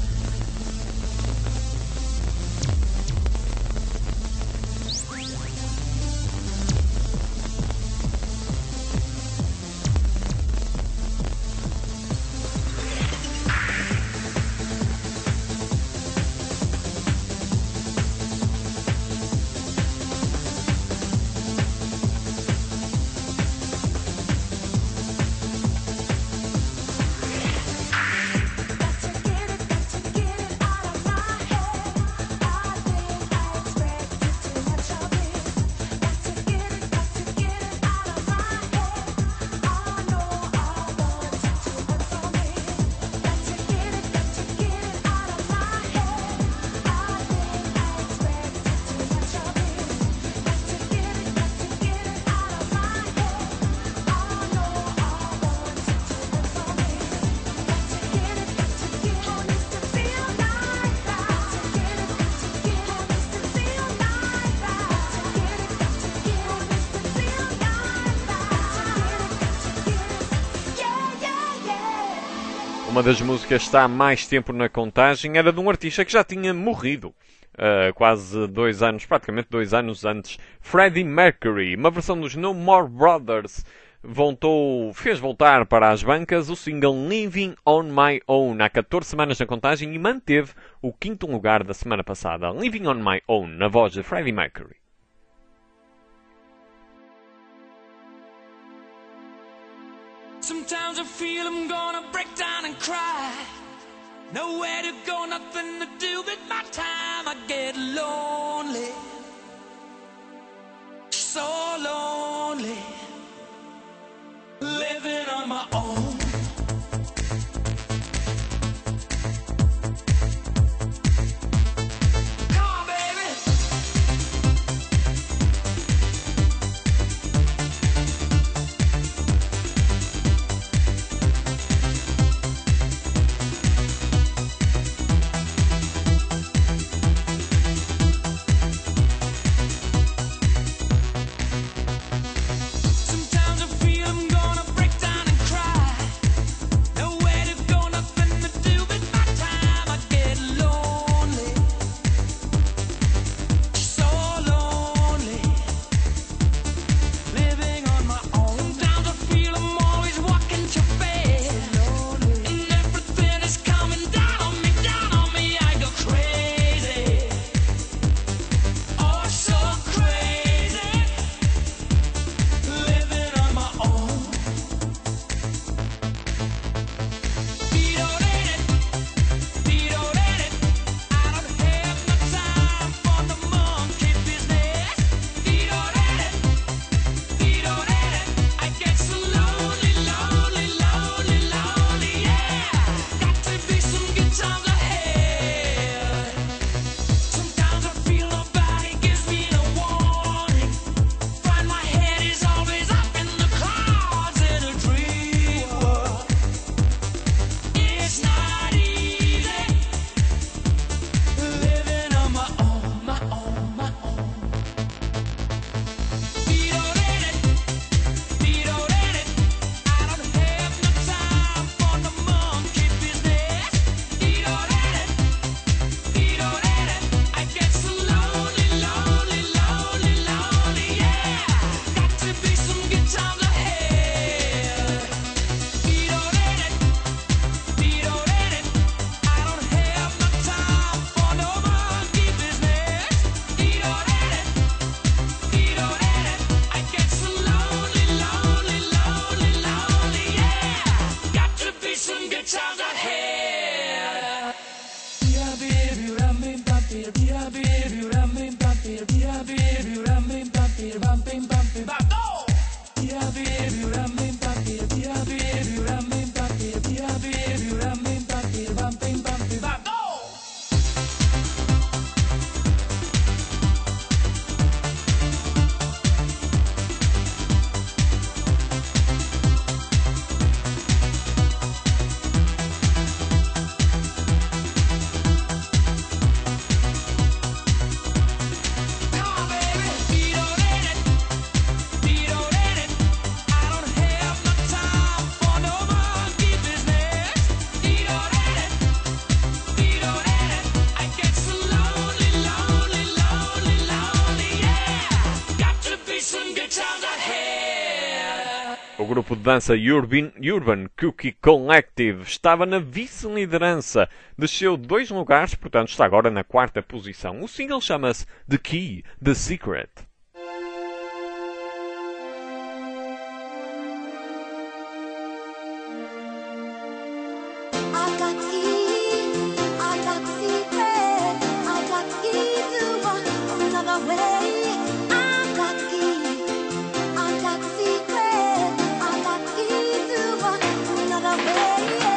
Uma das músicas que está há mais tempo na contagem era de um artista que já tinha morrido. Quase 2 anos, praticamente 2 anos antes. Freddie Mercury, uma versão dos No More Brothers, fez voltar para as bancas o single Living on My Own há 14 semanas na contagem e manteve o 5º lugar da semana passada. Living on My Own, na voz de Freddie Mercury. Sometimes I feel I'm gonna break down and cry. Nowhere to go, nothing to do with my time. I get lonely, so lonely, living on my own. Come on, baby. O grupo de dança Urban Cookie Collective estava na vice-liderança. Desceu 2 lugares, portanto está agora na 4ª posição. O single chama-se The Key, The Secret. I got key, I got secret, I got key to another way. I got key, I got secret, I got key to another way.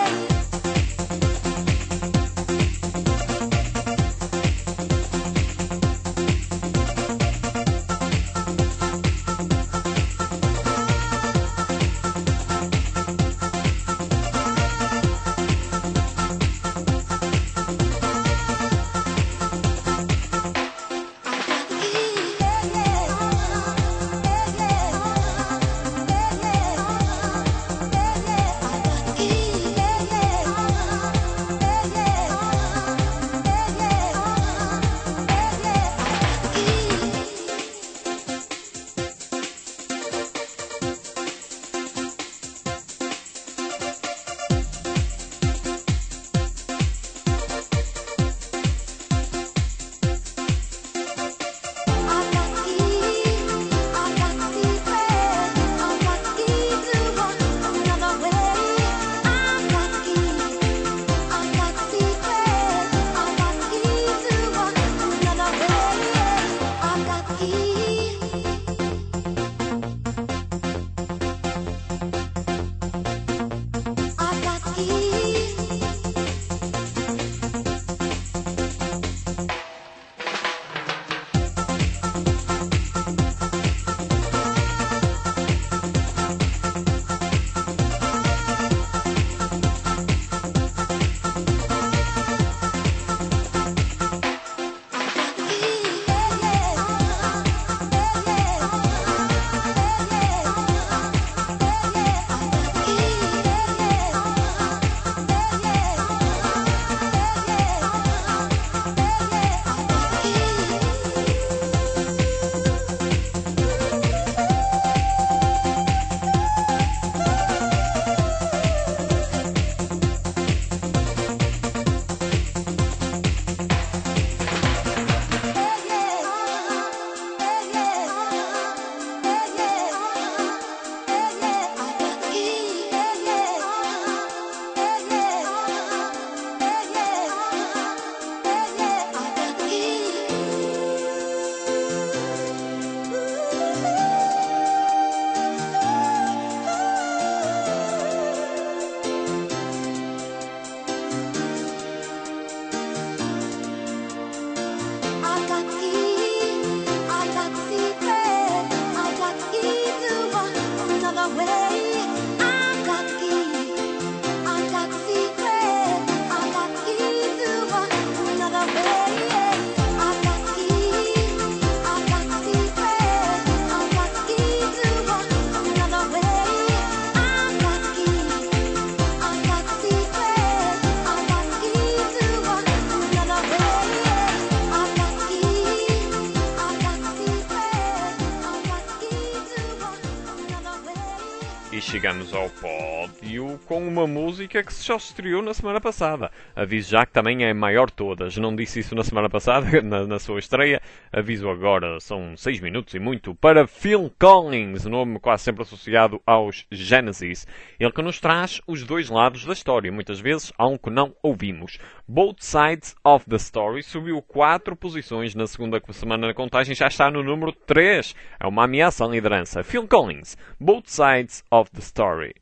E chegamos ao pódio com uma música que só se estreou na semana passada. Aviso já que também é a maior de todas. Não disse isso na semana passada, na sua estreia. Aviso agora, são 6 minutos e muito, para Phil Collins, nome quase sempre associado aos Genesis. Ele que nos traz os dois lados da história. Muitas vezes há um que não ouvimos. Both Sides of the Story subiu 4 posições na segunda semana na contagem, já está no número 3. É uma ameaça à liderança. Phil Collins, Both Sides of the Story.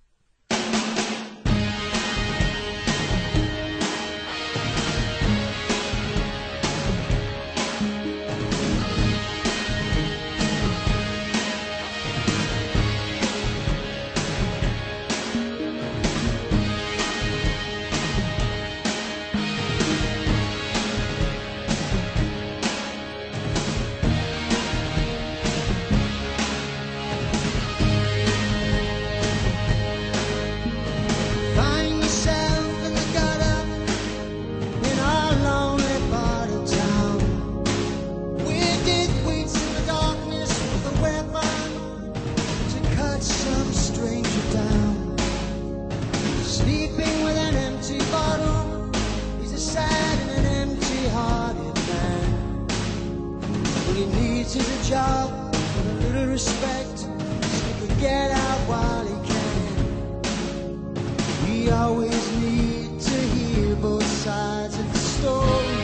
respect, so he can get out while he can. We always need to hear both sides of the story.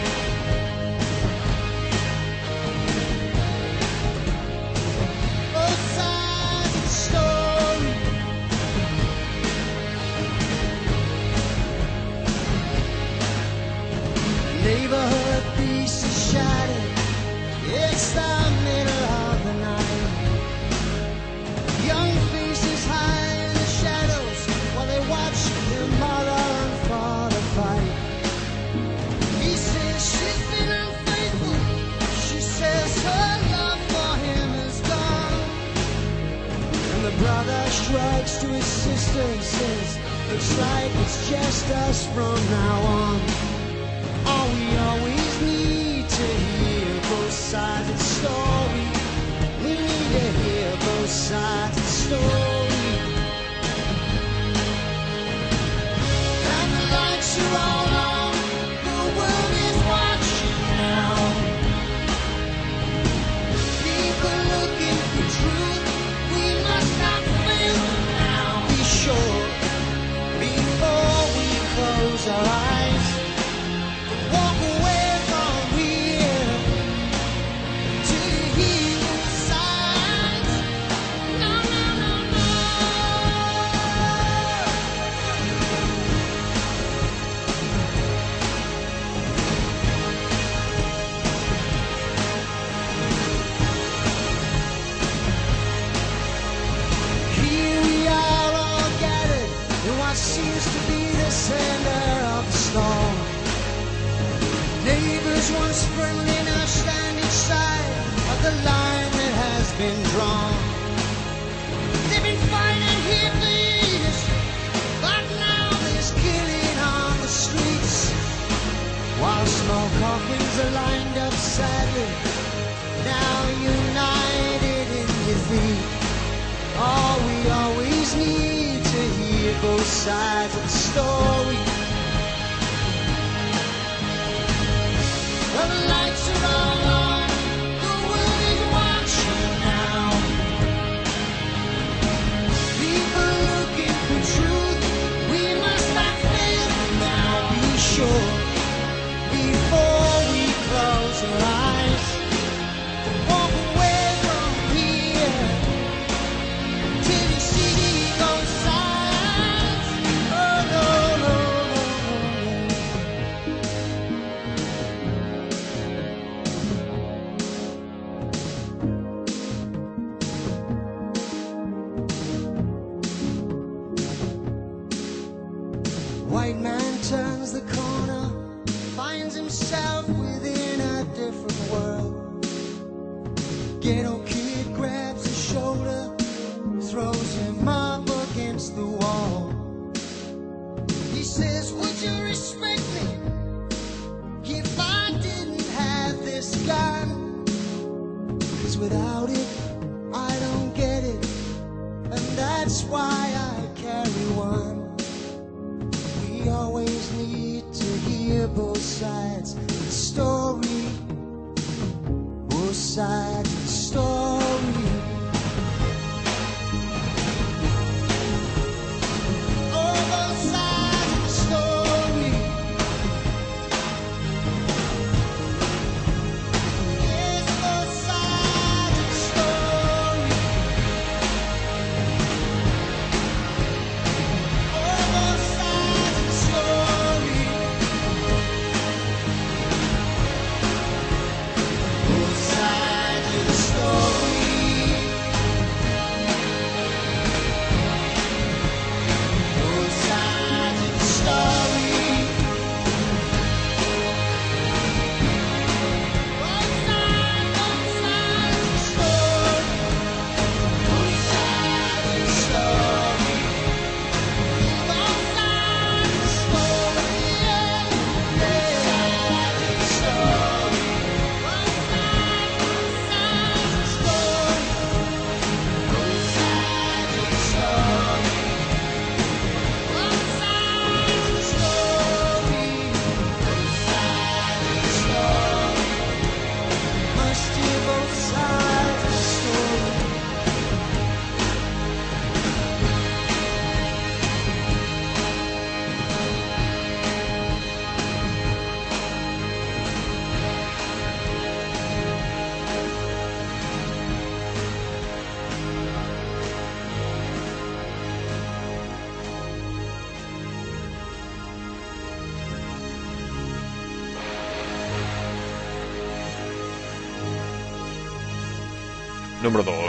Both sides of the story. Neighborhood peace is shattered. It's the middle of the night. Young faces hide in the shadows while they watch their mother and father fight. He says she's been unfaithful. She says her love for him is gone. And the brother shrugs to his sister and says, looks like it's just us from now on. All we always need to hear both sides of the story. We need to hear both sides of the story. And the lights are all on. The world is watching now. People looking for truth. We must not fail now. Be sure before we close our eyes. Walk away from here till you hear the signs. No, no, no, no. Here we are all gathered in what seems to be the center of the storm. Neighbors once friendly now stand each side of the line that has been drawn. They've been fighting here for years, but now there's killing on the streets. While small coffins are lined up sadly, now united in defeat. All we always need to hear both sides of the story. Well, the lights are all on. The world is watching now. People looking for truth. We must not fail now. Be sure before we close our eyes. Walk away from here till you see those signs. Oh no, no, no, no. White man turns the corner, finds himself within a different world. Ghetto kid grabs his shoulder, throws him up against the wall. He says, would you respect me if I didn't have this gun? 'Cause without it, I don't get it, and that's why I carry one. We always need to hear both sides of the story. Both sides of the story. Oh, both sides of the story. Yes, both sides of the story. Número 2.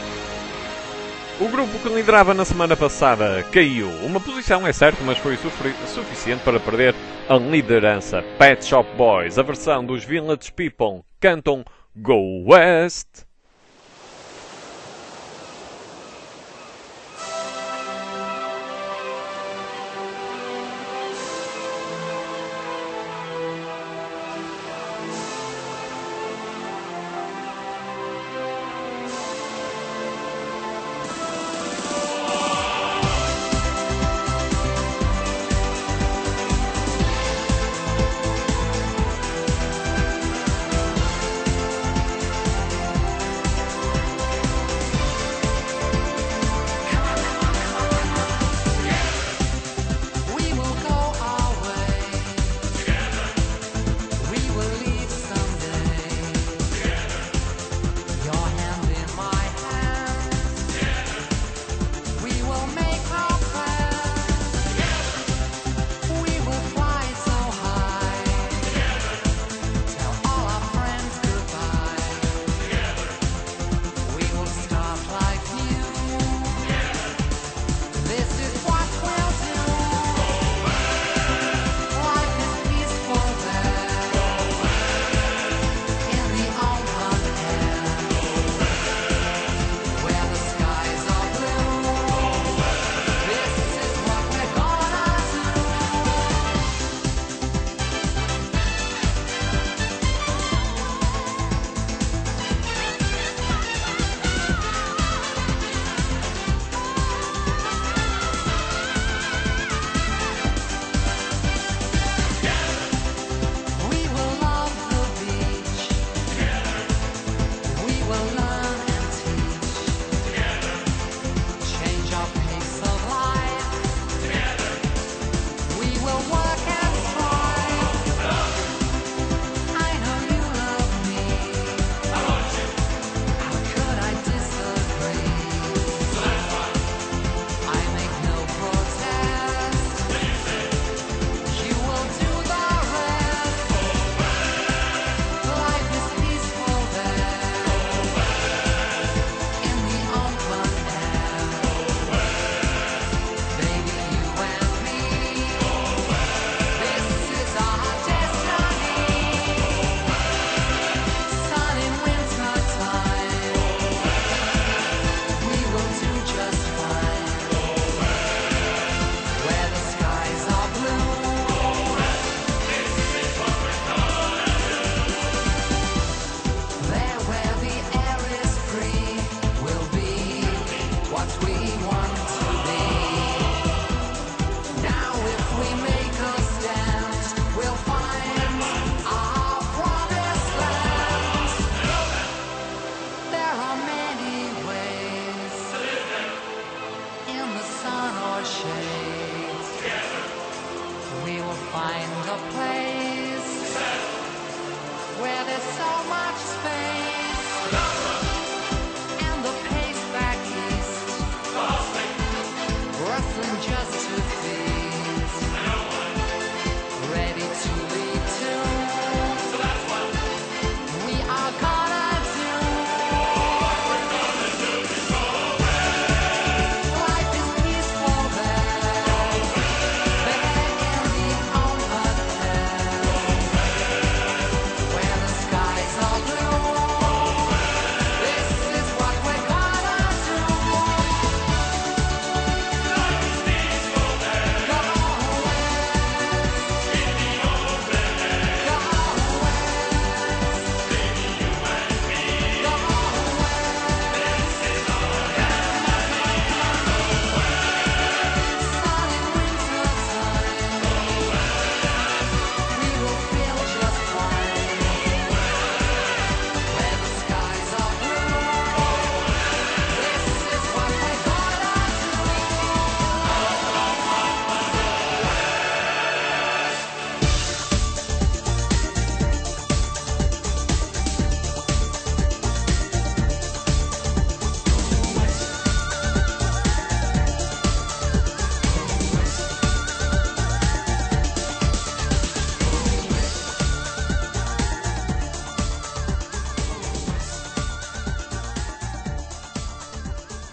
O grupo que liderava na semana passada caiu. Uma posição é certo, mas foi suficiente para perder a liderança. Pet Shop Boys, a versão dos Village People, cantam Go West.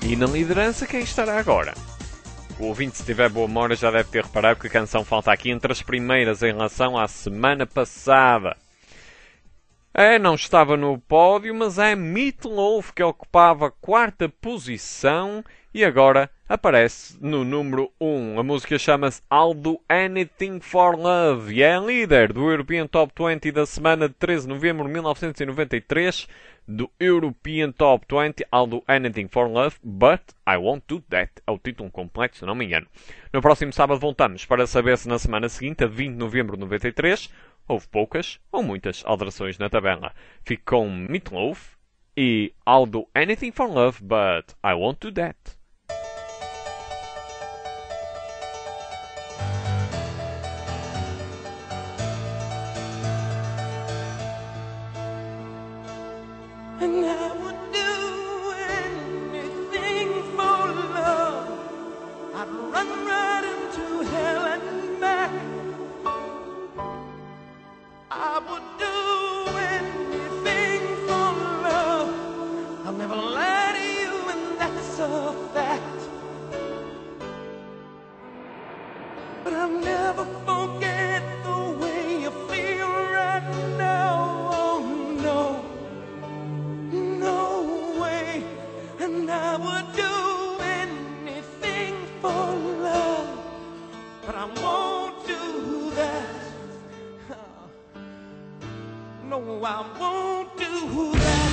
E na liderança, quem estará agora? O ouvinte, se tiver boa memória, já deve ter reparado que a canção falta aqui entre as primeiras em relação à semana passada. Não estava no pódio, mas é Meat Loaf que ocupava a 4ª posição e agora aparece no número 1. A música chama-se I'll Do Anything for Love e é líder do European Top 20 da semana de 13 de novembro de 1993, do European Top 20, I'll Do Anything for Love, But I Won't Do That. É o título completo, se não me engano. No próximo sábado voltamos para saber se na semana seguinte, a 20 de novembro de 93, houve poucas ou muitas alterações na tabela. Fico com Meat Loaf e I'll Do Anything for Love, But I Won't Do That. And I would do anything for love. I'd run right into hell and back. I would do anything for love. I'll never lie to you, and that's a fact. But I'll never forget the way you feel right now. Oh no. No way, and I would do anything for love, but I won't do that. No, I won't do that.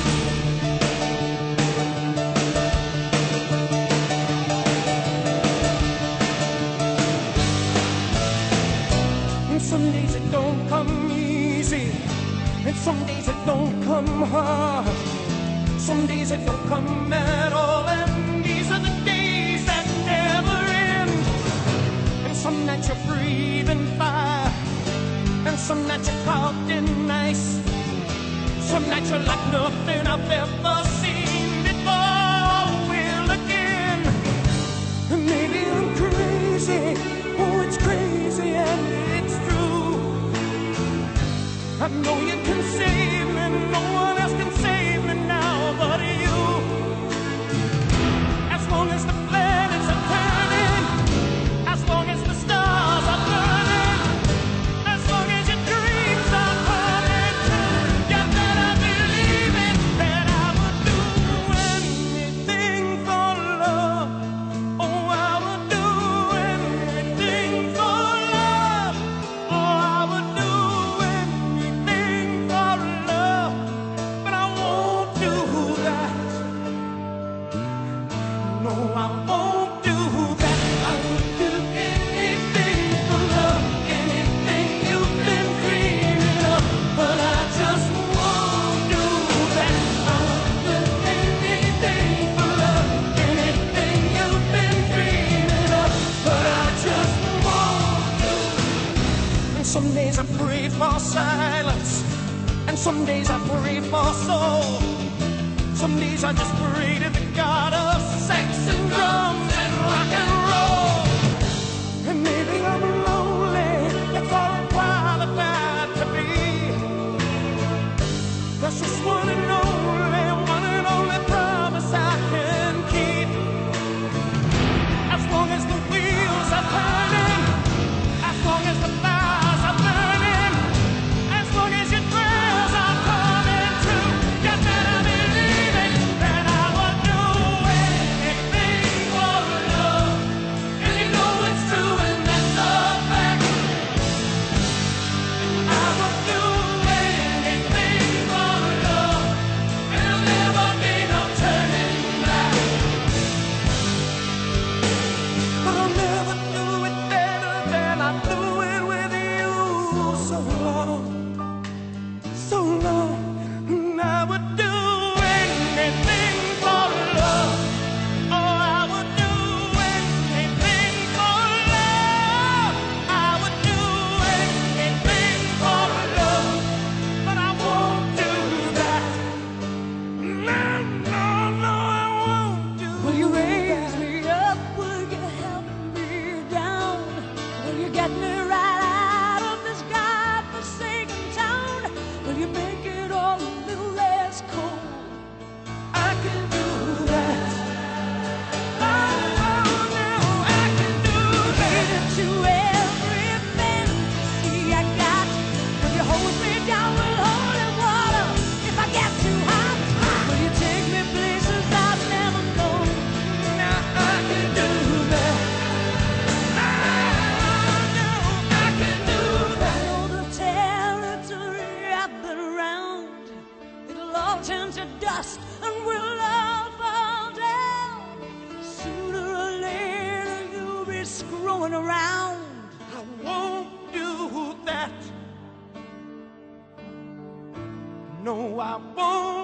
And some days it don't come easy, and some days it don't come hard. Some days it don't come at all, and these are the days that never end. And some nights you're breathing fire, and some nights you're caught in ice. Some nights you're like nothing I've ever seen before. Will again, and maybe I'm crazy. Oh, it's crazy and it's true. I know you can save me, no one else can save me now but you. As long as the planets are turning, as long as the stars are burning, as long as your dreams are coming true, you better believe it, that I would do anything for love. Oh, I would do anything for love. Oh, I would do anything for love, but I won't do that. No, I won't do that. I would do anything for love, anything you've been dreaming of, but I just won't do that. I would do anything for love, anything you've been dreaming of, but I just won't do. And some days I pray for silence, and some days I pray for soul. Some days I just pray to the God of sex and drums and rock and roll. And maybe I'm lonely, that's all I'm qualified to be. That's just one and only promise I can keep. As long as the wheels are turning, as long as the fires are burning, as long as your prayers are coming true, you better believe it, that I would do going around. I won't do that. No, I won't